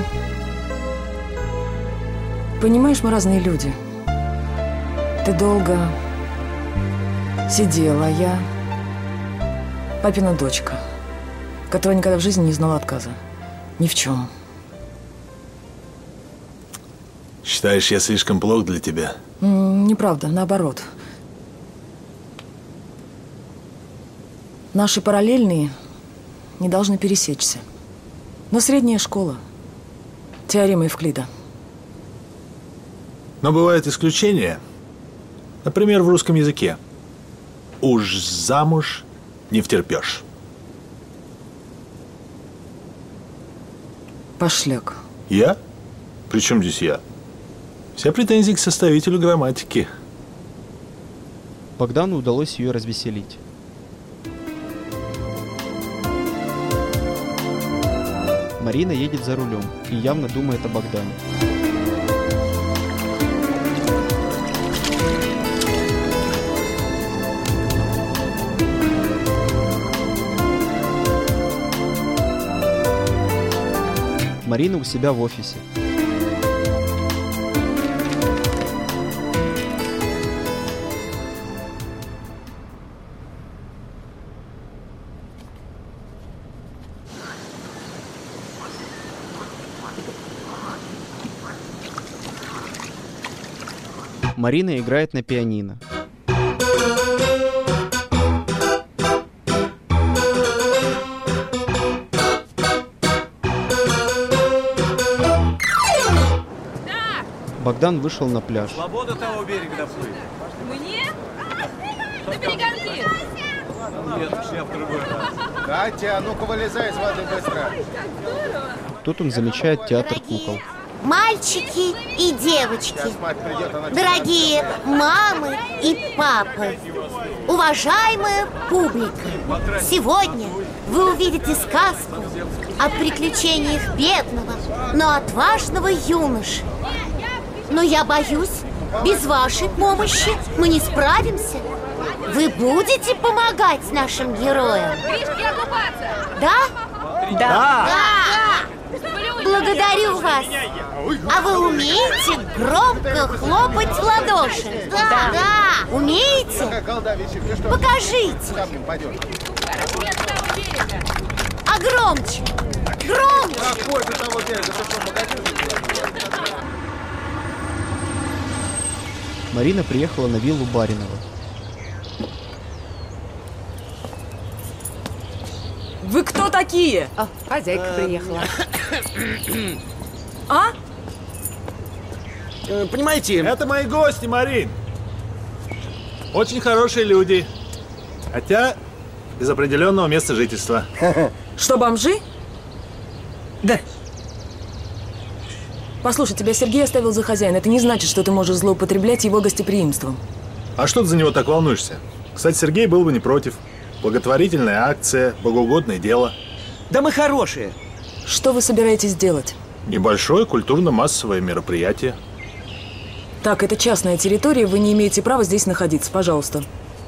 Понимаешь, мы разные люди. Ты долго сидела, а я папина дочка, которая никогда в жизни не знала отказа. Ни в чем. Считаешь, я слишком плох для тебя? М, неправда, наоборот. Наши параллельные не должны пересечься. Но средняя школа. Теорема Евклида. Но бывают исключения. Например, в русском языке. Уж замуж не втерпешь. Пошляк. Я? При чем здесь я? Все претензии к составителю грамматики. Богдану удалось ее развеселить. Марина едет за рулем и явно думает о Богдане. Марина у себя в офисе. Марина играет на пианино. Богдан вышел на пляж. Свобода того берега доплыть. Мне? На перегонки! Нет, я в другой раз. Катя, ну-ка вылезай из воды быстро. Тут он замечает театр кукол. Мальчики и девочки, дорогие мамы и папы, уважаемая публика, сегодня вы увидите сказку о приключениях бедного, но отважного юноши. Но я боюсь, без вашей помощи мы не справимся. Вы будете помогать нашим героям? Да? Да. Да. Благодарю вас. А вы умеете громко хлопать в ладоши? Да. Да. Умеете? Покажите. А громче. Громче. Марина приехала на виллу Баринова. Вы кто такие? О, хозяйка приехала. А? Понимаете? Это мои гости, Марин. Очень хорошие люди. Хотя без определенного места жительства. Что, бомжи? Да. Послушай, тебя Сергей оставил за хозяина. Это не значит, что ты можешь злоупотреблять его гостеприимством. А что ты за него так волнуешься? Кстати, Сергей был бы не против. Благотворительная акция, богоугодное дело. Да мы хорошие. Что вы собираетесь делать? Небольшое культурно-массовое мероприятие. Так, это частная территория, вы не имеете права здесь находиться, пожалуйста.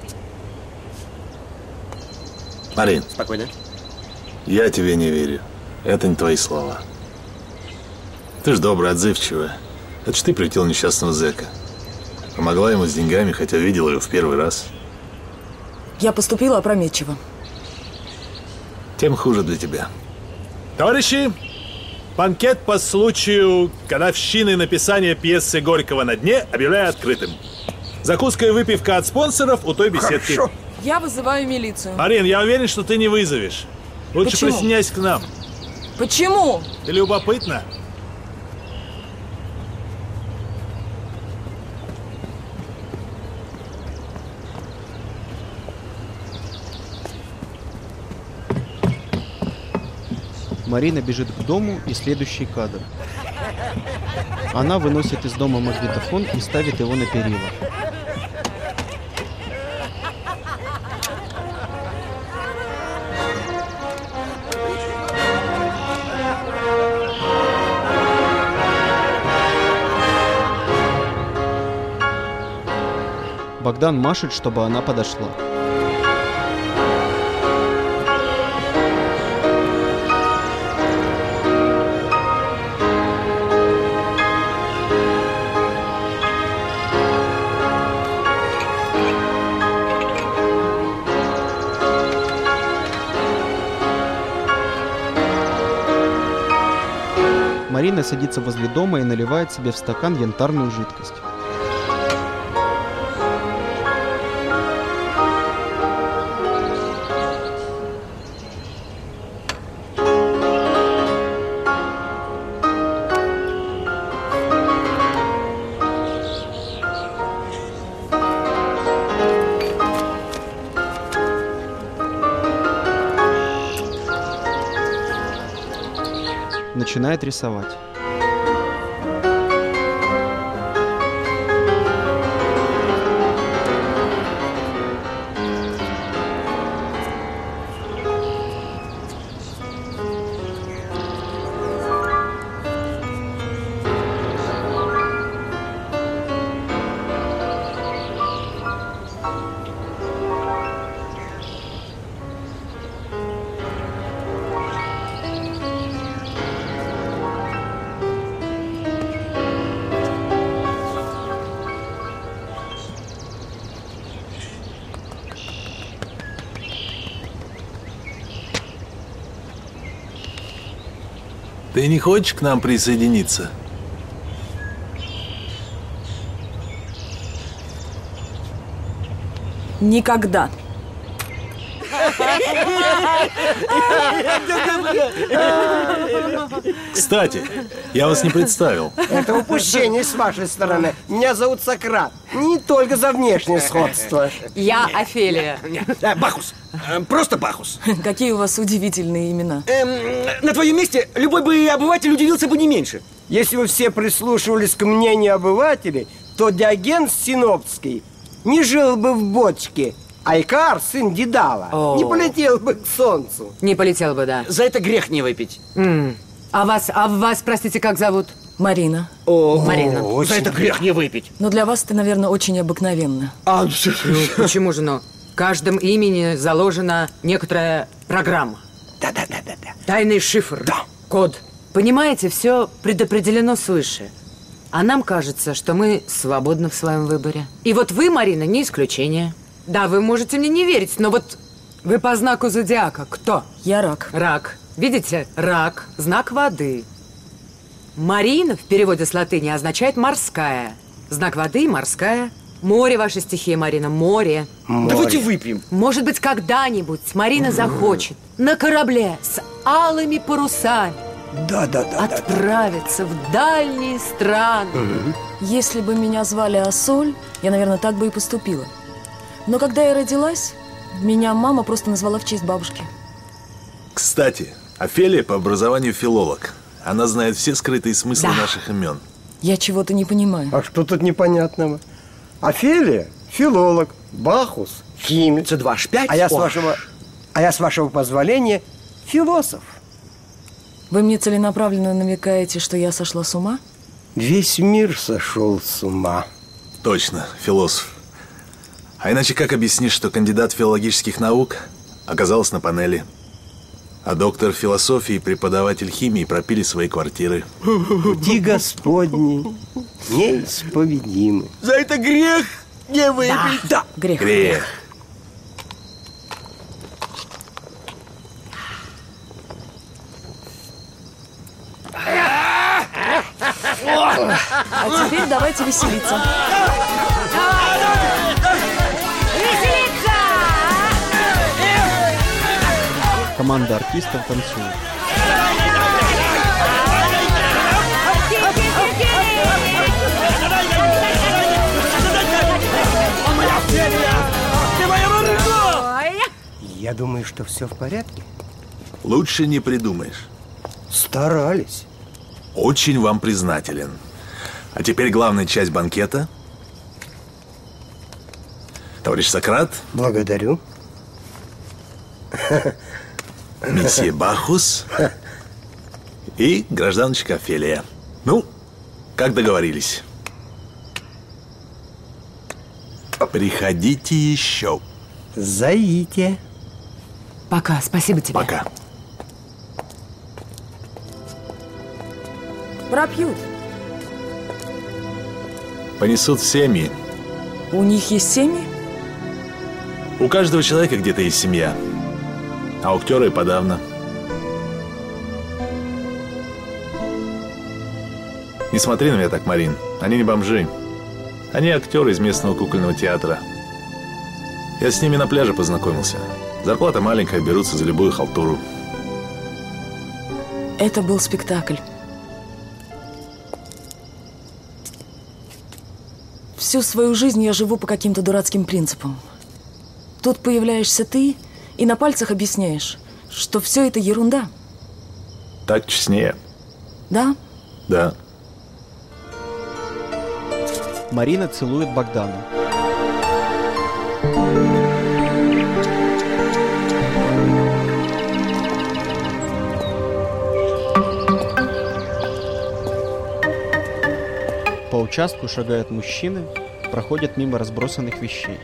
Марин. Спокойно. Я тебе не верю. Это не твои слова. Ты ж добрая, отзывчивая. Это ж ты приютил несчастного зэка. Помогла ему с деньгами, хотя видела его в первый раз. Я поступила опрометчиво. Тем хуже для тебя. Товарищи, банкет по случаю годовщины написания пьесы Горького «На дне» объявляю открытым. Закуска и выпивка от спонсоров у той беседки. Хорошо. Я вызываю милицию. Марин, я уверен, что ты не вызовешь. Лучше Почему? присоединяйся к нам. Почему? Ты любопытна? Марина бежит к дому, и следующий кадр. Она выносит из дома магнитофон и ставит его на перила. Богдан машет, чтобы она подошла. Марина садится возле дома и наливает себе в стакан янтарную жидкость. Начинает рисовать. Ты не хочешь к нам присоединиться? Никогда. Кстати, я вас не представил. Это упущение с вашей стороны. Меня зовут Сократ. Не только за внешнее сходство. Я Офелия. Бахус. Просто Бахус. Какие у вас удивительные имена. Эм, на твоем месте любой бы обыватель удивился бы не меньше. Если бы все прислушивались к мнению обывателей, то Диоген Синоптский не жил бы в бочке, а Икар, сын Дедала, О. не полетел бы к солнцу. Не полетел бы, да. За это грех не выпить. М. А вас, а вас, простите, как зовут? Марина. О, Марина. За это грех не выпить. Но для вас это, наверное, очень обыкновенно. А, ну, почему же, ну? В каждом имени заложена некоторая программа. Да-да-да-да. Тайный шифр. Да. Код. Понимаете, все предопределено свыше. А нам кажется, что мы свободны в своем выборе. И вот вы, Марина, не исключение. Да, вы можете мне не верить, но вот вы по знаку зодиака кто? Я рак. Рак. Видите? Рак. Знак воды. Марина в переводе с латыни означает «морская». Знак воды – морская. Море ваша стихия, Марина, море. Море. Давайте выпьем. Может быть, когда-нибудь Марина захочет на корабле с алыми парусами Да-да-да. отправиться в дальние страны. Если бы меня звали Ассоль, я, наверное, так бы и поступила. Но когда я родилась, меня мама просто назвала в честь бабушки. Кстати, Офелия по образованию филолог. Она знает все скрытые смыслы Да. наших имен. Я чего-то не понимаю. А что тут непонятного? Офелия – филолог, Бахус – химик. Це два ж пять. А я, с О. вашего, а я, с вашего позволения, философ. Вы мне целенаправленно намекаете, что я сошла с ума? Весь мир сошел с ума. Точно, философ. А иначе как объяснишь, что кандидат филологических наук оказался на панели, а доктор философии и преподаватель химии пропили свои квартиры? Пути Господни неисповедимы. За это грех не выпить. Да, грех. Грех. А теперь давайте веселиться. Команда артистов танцует. Я думаю, что все в порядке. Лучше не придумаешь. Старались. Очень вам признателен. А теперь главная часть банкета. Товарищ Сократ. Благодарю. Месье Бахус и гражданочка Офелия. Ну, как договорились. Приходите еще. Зовите. Пока, спасибо тебе. Пока. Пропьют. Понесут в семьи. У них есть семьи? У каждого человека где-то есть семья. А у актера и подавно. Не смотри на меня так, Марин. Они не бомжи. Они актеры из местного кукольного театра. Я с ними на пляже познакомился. Зарплата маленькая, берутся за любую халтуру. Это был спектакль. Всю свою жизнь я живу по каким-то дурацким принципам. Тут появляешься ты и на пальцах объясняешь, что все это ерунда. Так честнее. Да? Да. Марина целует Богдана. По участку шагают мужчины, проходят мимо разбросанных вещей.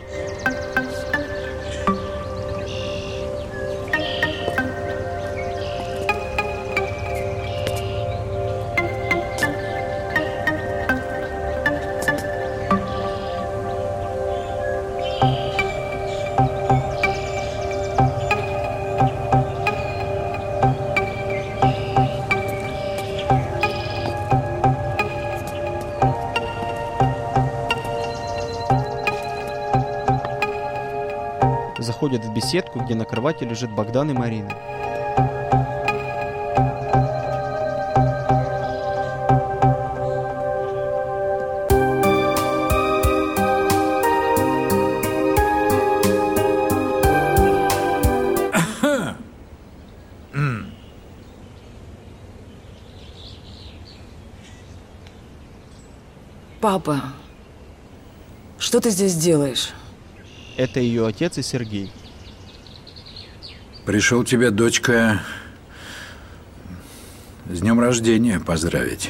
заходит в беседку, где на кровати лежит Богдан и Марина. Папа, что ты здесь делаешь? Это ее отец и Сергей. Пришел тебя, дочка, с днем рождения поздравить.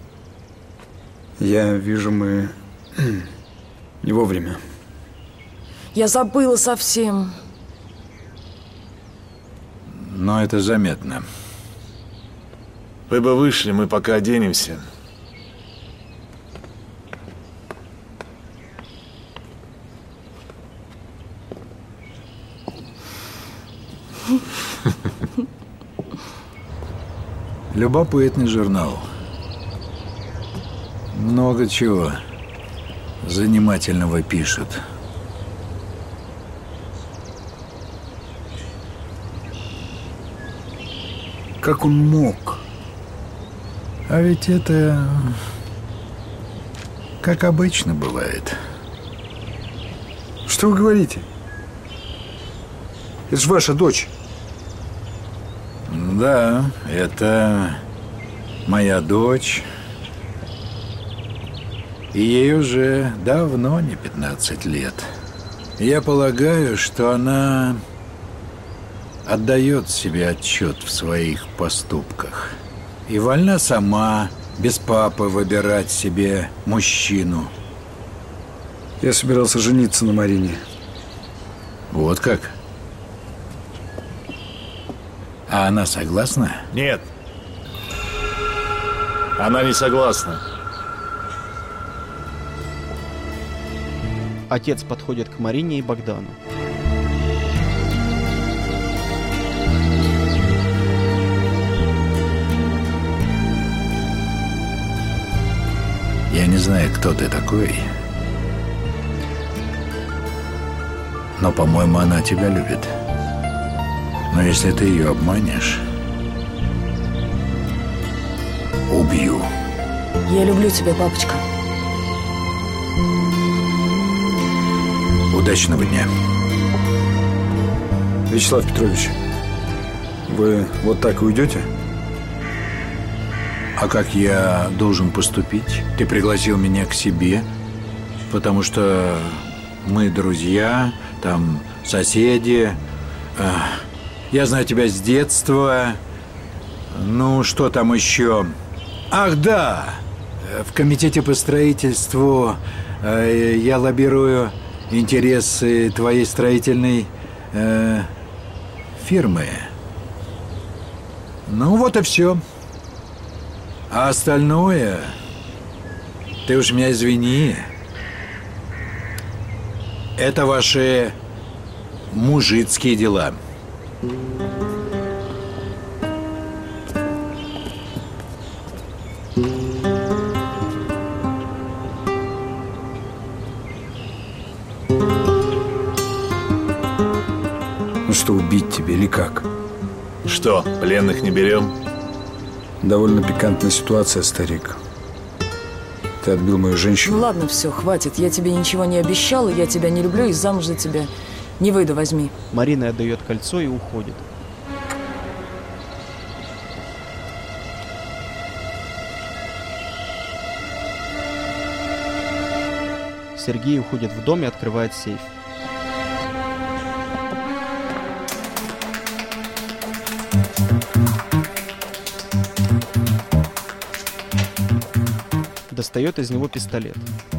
Я вижу, мы не вовремя. Я забыла совсем. Но это заметно. Вы бы вышли, мы пока оденемся. Любопытный журнал. Много чего занимательного пишут. Как он мог? А ведь это как обычно бывает. Что вы говорите? Это же ваша дочь. Да, это моя дочь. И ей уже давно не пятнадцать лет. Я полагаю, что она отдает себе отчет в своих поступках. И вольна сама, без папы, выбирать себе мужчину. Я собирался жениться на Марине. Вот как? А она согласна? Нет. Она не согласна. Отец подходит к Марине и Богдану. Я не знаю, кто ты такой. Но, по-моему, она тебя любит. Но если ты ее обманешь, убью. Я люблю тебя, папочка. Удачного дня. Вячеслав Петрович, вы вот так и уйдете? А как я должен поступить? Ты пригласил меня к себе, потому что мы друзья, там соседи. Я знаю тебя с детства. Ну, что там еще? Ах, да! В комитете по строительству я лоббирую интересы твоей строительной э, фирмы. Ну, вот и все. А остальное, ты уж меня извини, это ваши мужицкие дела. Ну что, убить тебя или как? Что, пленных не берем? Довольно пикантная ситуация, старик. Ты отбил мою женщину. Ну ладно, все, хватит. Я тебе ничего не обещала, я тебя не люблю и замуж за тебя не выйду, возьми. Марина отдает кольцо и уходит. Сергей уходит в дом и открывает сейф. Достает из него пистолет.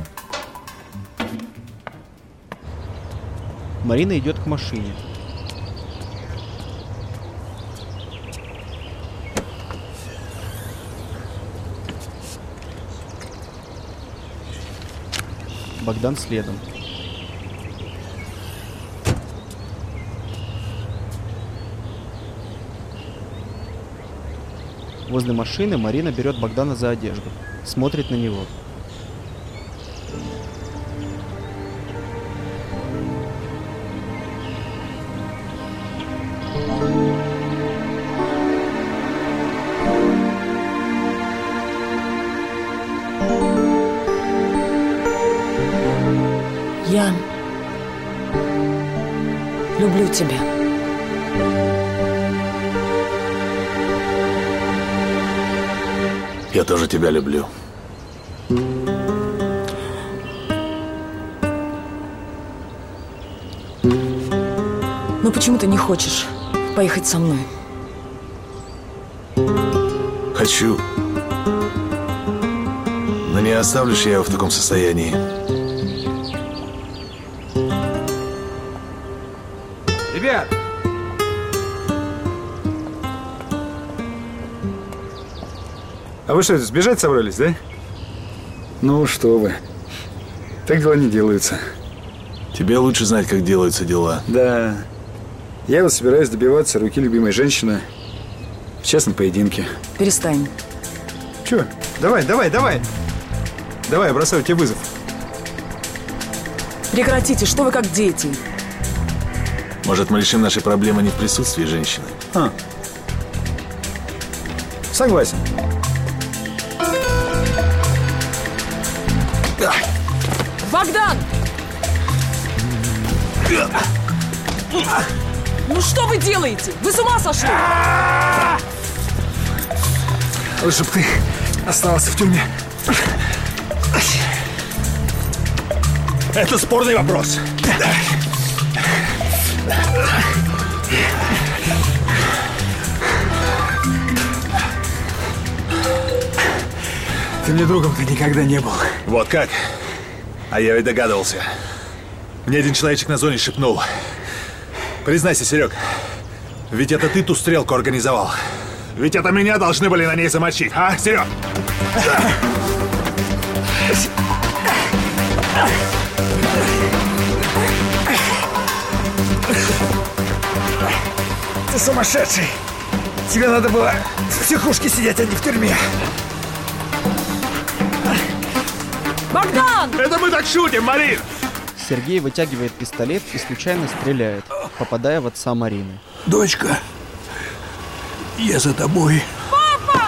Марина идет к машине. Богдан следом. Возле машины Марина берет Богдана за одежду, смотрит на него. Я люблю тебя. Я тоже тебя люблю. Но почему ты не хочешь поехать со мной? Хочу. Но не оставлю ж я его в таком состоянии. Ребят! А вы что, сбежать собрались, да? Ну, что вы. Так дела не делаются. Тебе лучше знать, как делаются дела. Да. Я вот собираюсь добиваться руки любимой женщины в честном поединке. Перестань. Че? Давай, давай, давай. Давай, я бросаю тебе вызов. Прекратите, что вы как дети. Может, мы решим наши проблемы не в присутствии женщины? А. Согласен. Богдан! Ну что вы делаете? Вы с ума сошли? Лучше бы ты остался в тюрьме. Это спорный вопрос. Ты мне другом-то никогда не был. Вот как? А я ведь догадывался. Мне один человечек на зоне шепнул. Признайся, Серег, ведь это ты ту стрелку организовал. Ведь это меня должны были на ней замочить, а, Серег? Ты сумасшедший! Тебе надо было в психушке сидеть, а не в тюрьме. Богдан! Это мы так шутим, Марин! Сергей вытягивает пистолет и случайно стреляет, попадая в отца Марины. Дочка, я за тобой. Папа!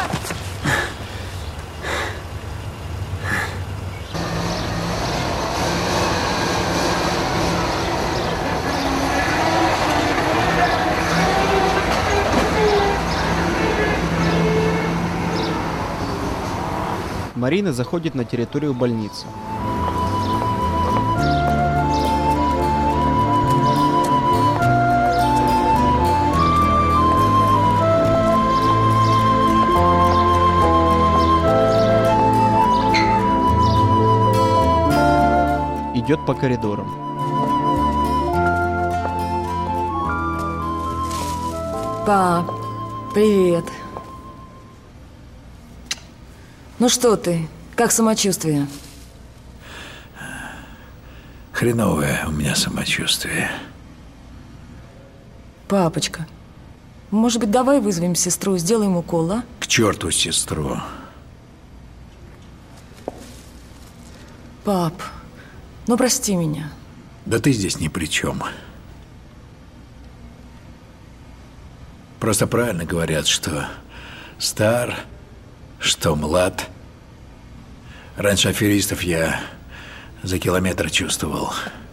Марина заходит на территорию больницы. Идет по коридорам. Пап, привет. Ну что ты? Как самочувствие? Хреновое у меня самочувствие. Папочка, может быть, давай вызовем сестру, сделаем укол, а? К черту сестру. Пап, ну прости меня. Да ты здесь ни при чем. Просто правильно говорят, что стар, что млад. Раньше аферистов я за километр чувствовал.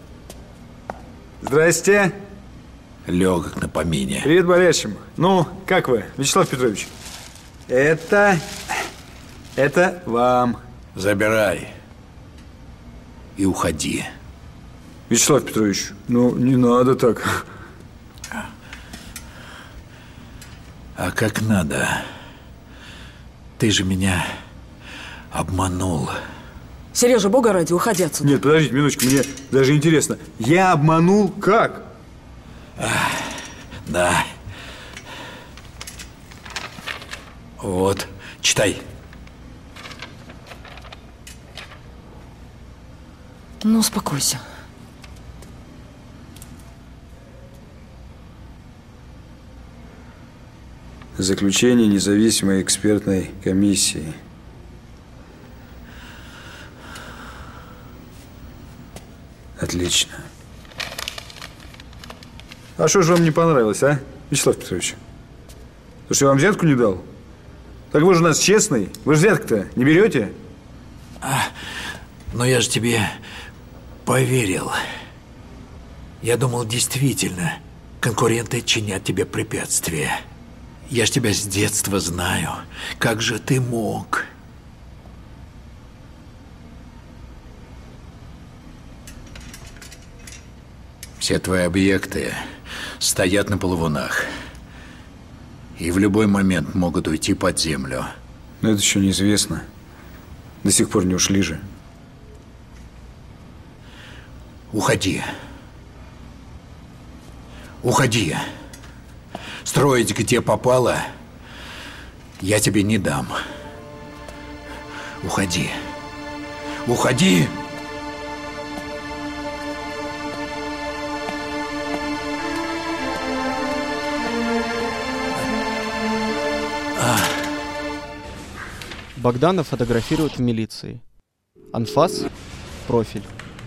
Здрасте. Легок на помине. Привет болящим. Ну, как вы, Вячеслав Петрович? Это... Это вам. Забирай. И уходи. Вячеслав Петрович, ну не надо так. А как надо? Ты же меня обманул. Сережа, бога ради, уходи отсюда. Нет, подождите минуточку, мне даже интересно. Я обманул как? Да. Вот, читай. Ну, успокойся. Заключение независимой экспертной комиссии. Отлично. А что же вам не понравилось, а, Вячеслав Петрович? То, что я вам взятку не дал? Так вы же у нас честный. Вы же взятку-то не берете? А, но я же тебе поверил. Я думал, действительно, конкуренты чинят тебе препятствия. Я ж тебя с детства знаю. Как же ты мог? Все твои объекты стоят на полувунах. И в любой момент могут уйти под землю. Но это еще неизвестно. До сих пор не ушли же. Уходи. Уходи. Строить где попало я тебе не дам. Уходи. Уходи! Богдана фотографируют в милиции. Анфас. Профиль.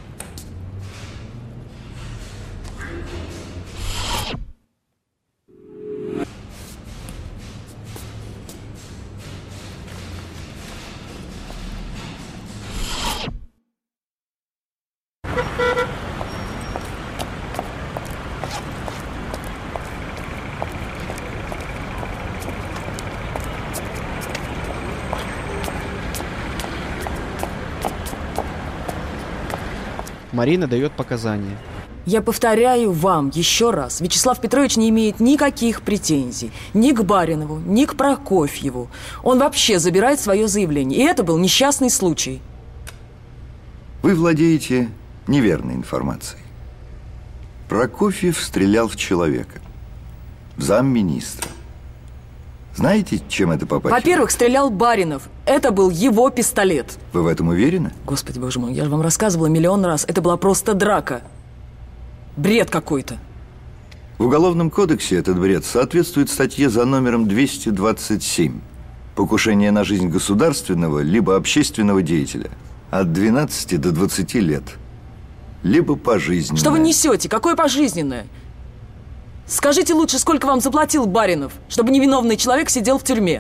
Марина дает показания. Я повторяю вам еще раз. Вячеслав Петрович не имеет никаких претензий ни к Баринову, ни к Прокофьеву. Он вообще забирает свое заявление. И это был несчастный случай. Вы владеете неверной информацией. Прокофьев стрелял в человека. В замминистра. Знаете, чем это попахивает? Во-первых, стрелял Баринов. Это был его пистолет. Вы в этом уверены? Господи, боже мой, я же вам рассказывала миллион раз. Это была просто драка. Бред какой-то. В Уголовном кодексе этот бред соответствует статье за номером двести двадцать семь. Покушение на жизнь государственного либо общественного деятеля. От двенадцати до двадцати лет. Либо пожизненное. Что вы несете? Какое пожизненное? Скажите лучше, сколько вам заплатил Баринов, чтобы невиновный человек сидел в тюрьме?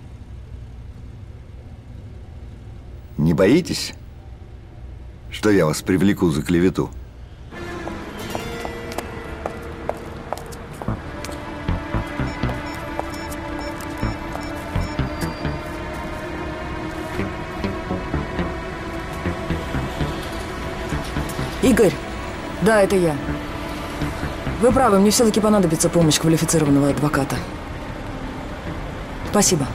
Не боитесь, что я вас привлеку за клевету? Игорь, да, это я. Вы правы, мне все-таки понадобится помощь квалифицированного адвоката. Спасибо.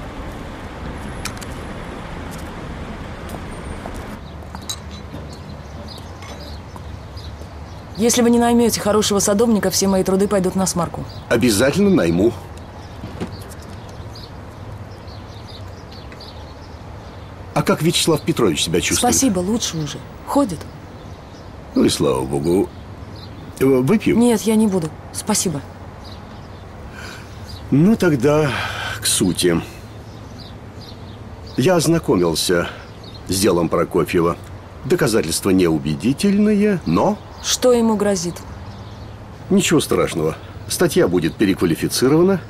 Если вы не наймете хорошего садовника, все мои труды пойдут на смарку. Обязательно найму. А как Вячеслав Петрович себя чувствует? Спасибо, лучше уже. Ходит. Ну и слава богу. Выпьем? Нет, я не буду. Спасибо. Ну, тогда к сути. Я ознакомился с делом Прокофьева. Доказательства неубедительные, но... Что ему грозит? Ничего страшного. Статья будет переквалифицирована.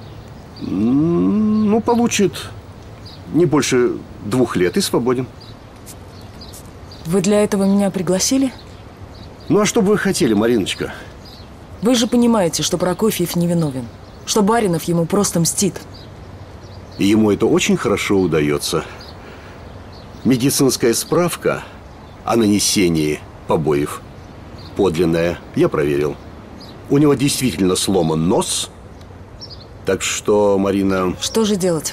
Ну, получит не больше двух лет и свободен. Вы для этого меня пригласили? Ну, а что бы вы хотели, Мариночка? Вы же понимаете, что Прокофьев невиновен. Что Баринов ему просто мстит. И ему это очень хорошо удается. Медицинская справка о нанесении побоев подлинная, я проверил. У него действительно сломан нос. Так что, Марина... Что же делать?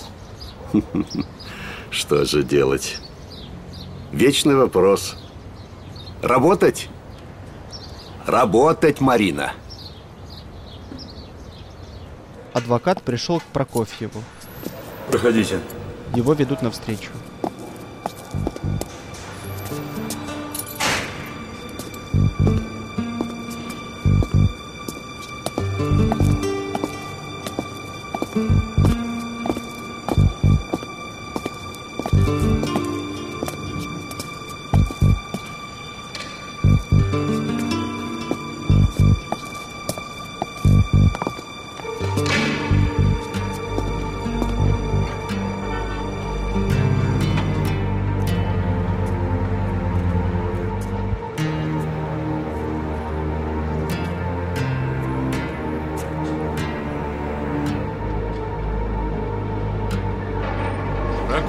Что же делать? Вечный вопрос. Работать? Работать, Марина. Адвокат пришел к Прокофьеву. Проходите. Его ведут навстречу.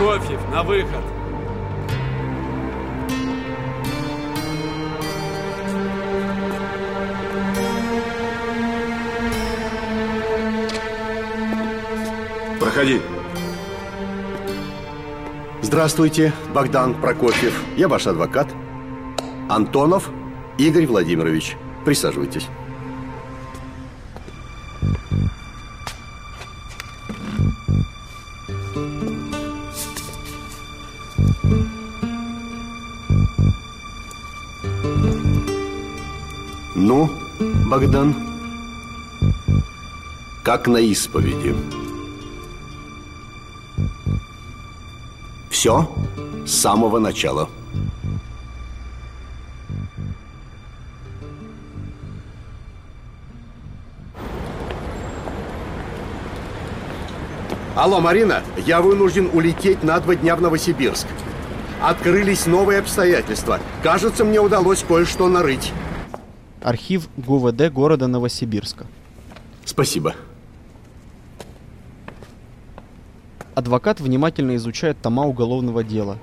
Прокофьев, на выход. Проходи. Здравствуйте, Богдан Прокофьев. Я ваш адвокат. Антонов Игорь Владимирович. Присаживайтесь. Ну, Богдан, как на исповеди. Все с самого начала. Алло, Марина, я вынужден улететь на два дня в Новосибирск. Открылись новые обстоятельства. Кажется, мне удалось кое-что нарыть. Архив ГУВД города Новосибирска. Спасибо. Адвокат внимательно изучает тома уголовного дела.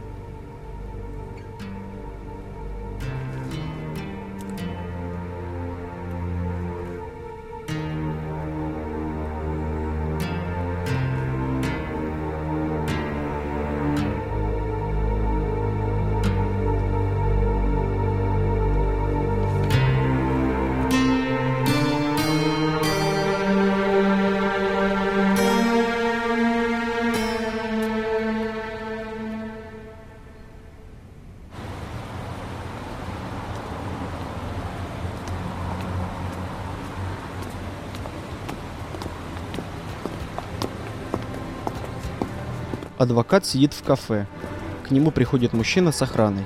Адвокат сидит в кафе. К нему приходит мужчина с охраной.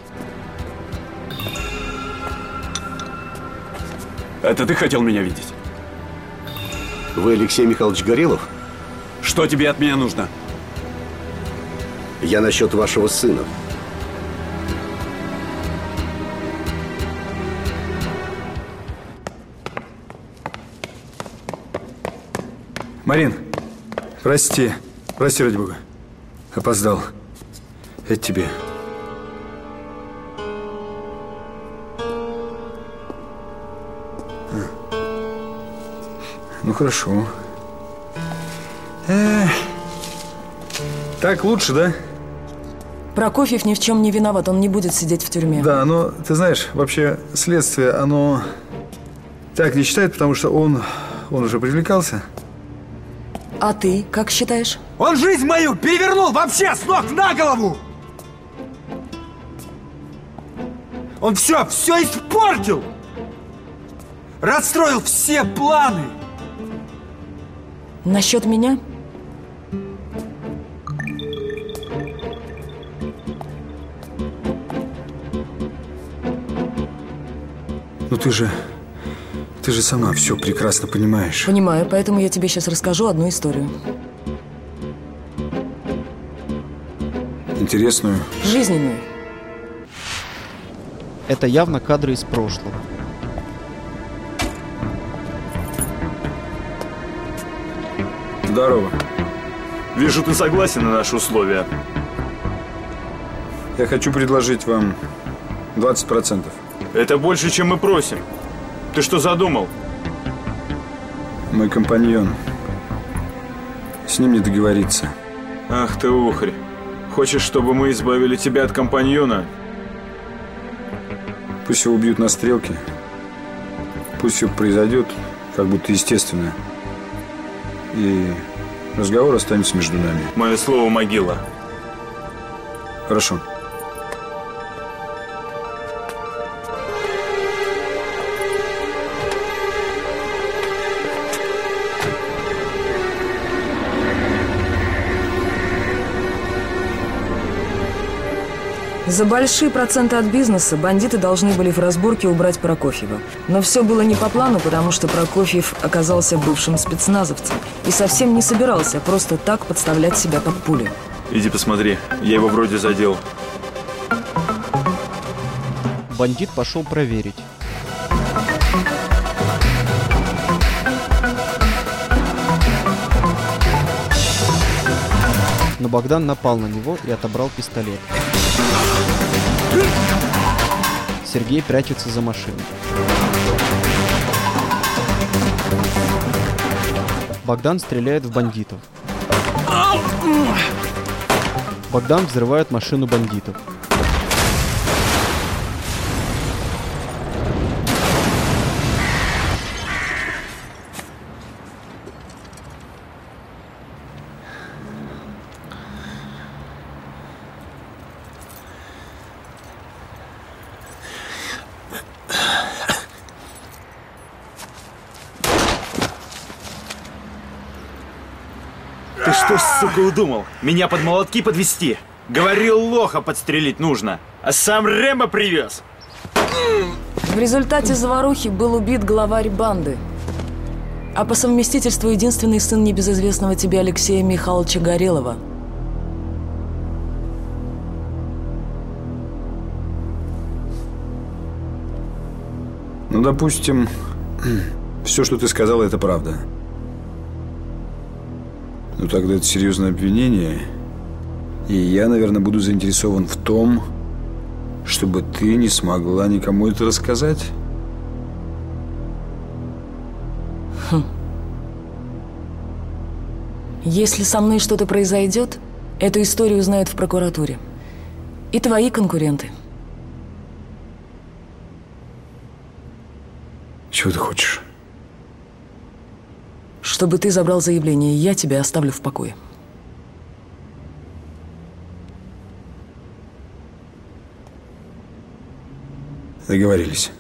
Это ты хотел меня видеть? Вы Алексей Михайлович Горелов? Что тебе от меня нужно? Я насчет вашего сына. Марин, прости. Прости, ради бога. Опоздал. Это тебе. А. Ну, хорошо. Эх. Так лучше, да? Прокофьев ни в чем не виноват, он не будет сидеть в тюрьме. Да, но, ты знаешь, вообще следствие, оно так не считает, потому что он, он уже привлекался. А ты как считаешь? Он жизнь мою перевернул вообще с ног на голову! Он все, все испортил! Расстроил все планы! Насчет меня? Ну ты же, ты же сама все прекрасно понимаешь. Понимаю, поэтому я тебе сейчас расскажу одну историю. Интересную. Жизненную. Это явно кадры из прошлого. Здорово. Вижу, ты согласен на наши условия. Я хочу предложить вам двадцать процентов. Это больше, чем мы просим. Ты что задумал? Мой компаньон. С ним не договориться. Ах ты ухарь. Хочешь, чтобы мы избавили тебя от компаньона? Пусть его убьют на стрелке. Пусть все произойдет, как будто естественно. И разговор останется между нами. Мое слово могила. Хорошо. За большие проценты от бизнеса бандиты должны были в разборке убрать Прокофьева. Но все было не по плану, потому что Прокофьев оказался бывшим спецназовцем и совсем не собирался просто так подставлять себя под пули. Иди посмотри, я его вроде задел. Бандит пошел проверить. Но Богдан напал на него и отобрал пистолет. Сергей прячется за машиной. Богдан стреляет в бандитов. Богдан взрывает машину бандитов. Ты что, сука, удумал? Меня под молотки подвести? Говорил, лоха подстрелить нужно, а сам Рэмбо привез. В результате заварухи был убит главарь банды, а по совместительству единственный сын небезызвестного тебе Алексея Михайловича Горелова. Ну, допустим, все, что ты сказала, это правда. Ну, тогда это серьезное обвинение. И я, наверное, буду заинтересован в том, чтобы ты не смогла никому это рассказать. Хм. Если со мной что-то произойдет, эту историю узнают в прокуратуре. И твои конкуренты. Чего ты хочешь? Чтобы ты забрал заявление, и я тебя оставлю в покое. Договорились.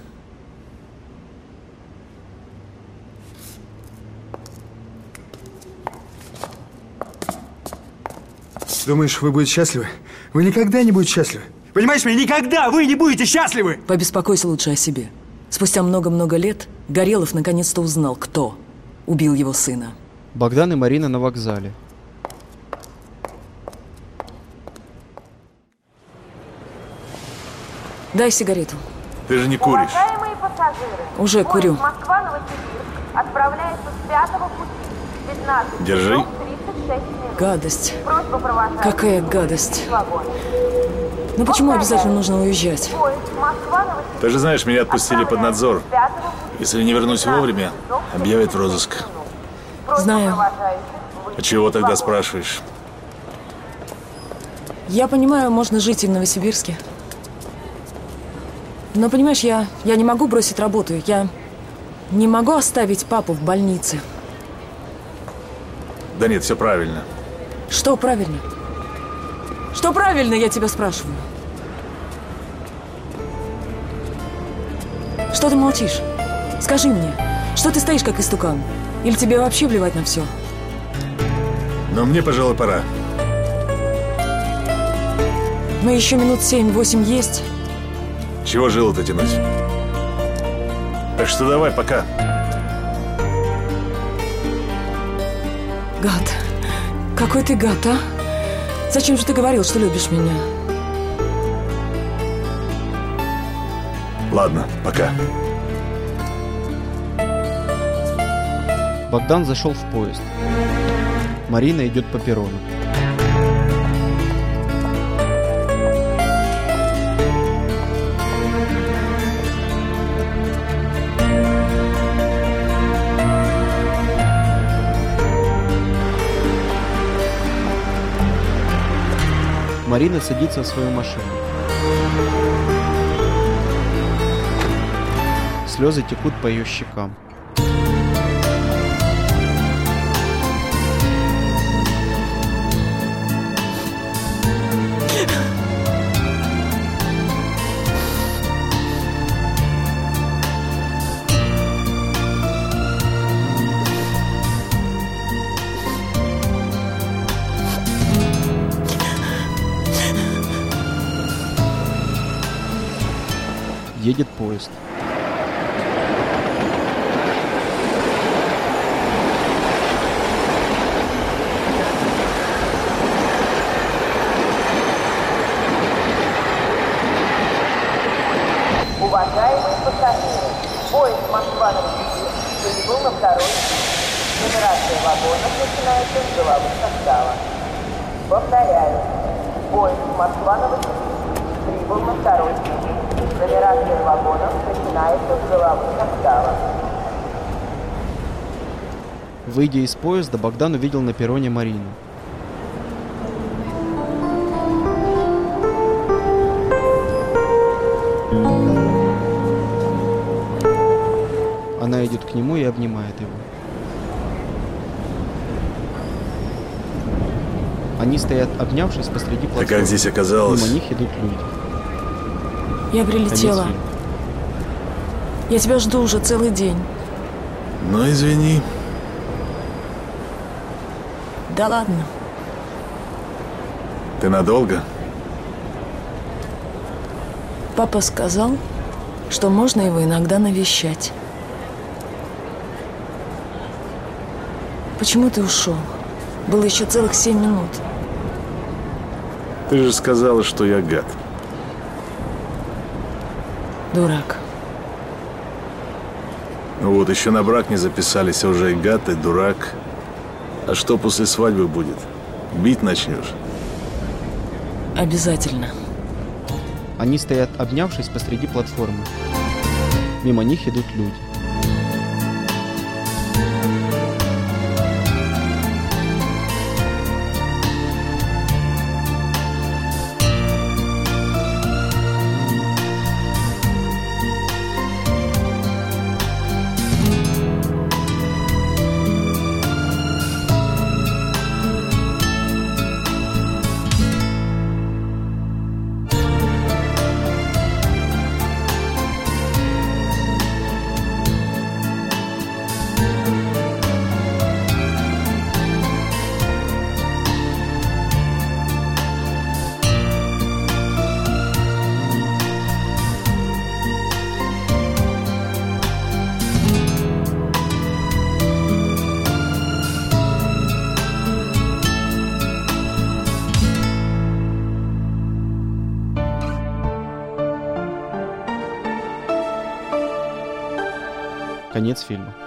Думаешь, вы будете счастливы? Вы никогда не будете счастливы. Понимаешь меня, никогда вы не будете счастливы! Побеспокойся лучше о себе. Спустя много-много лет Горелов наконец-то узнал, кто убил его сына. Богдан и Марина на вокзале. Дай сигарету. Ты же не куришь. Уважаемые пассажиры, Уже курю. Москва-Новосибирск отправляется с пятого пути. пятнадцать Держи. тридцать шесть минут. Гадость. Просьба провожать. Какая гадость. Ну почему обязательно нужно уезжать? Ты же знаешь, меня отпустили под надзор. Если не вернусь вовремя, объявят в розыск. Знаю. А чего тогда спрашиваешь? Я понимаю, можно жить и в Новосибирске. Но, понимаешь, я, я не могу бросить работу. Я не могу оставить папу в больнице. Да нет, все правильно. Что правильно? Что правильно, я тебя спрашиваю? Что ты молчишь? Скажи мне, что ты стоишь как истукан? Или тебе вообще плевать на все? Но мне, пожалуй, пора. Ну, еще минут семь-восемь есть. Чего жило-то тянуть? Так что давай, пока. Гад. Какой ты гад, а? Зачем же ты говорил, что любишь меня? Ладно, пока. Богдан зашел в поезд. Марина идет по перрону. Марина садится в свою машину. Слезы текут по ее щекам. Едет поезд. Уважаемые пассажиры, поезд Москва-Новосибирск прибыл на второй. Нумерация вагонов начинается с головы состава. Повторяю. Поезд Москва-Новосибирск прибыл на второй путь. Нумерация вагонов начинается с головы состава. Выйдя из поезда, Богдан увидел на перроне Марину. Она идет к нему и обнимает его. Они стоят, обнявшись посреди платформы. Ты как здесь оказалась? Мимо них идут люди. Я прилетела. Конец фильма. Я тебя жду уже целый день. Ну, извини. Да ладно. Ты надолго? Папа сказал, что можно его иногда навещать. Почему ты ушел? Было еще целых семь минут. Ты же сказала, что я гад. Дурак. Ну вот, еще на брак не записались, а уже и гад, и дурак. А что после свадьбы будет? Бить начнешь? Обязательно. Они стоят, обнявшись посреди платформы. Мимо них идут люди. Конец фильма.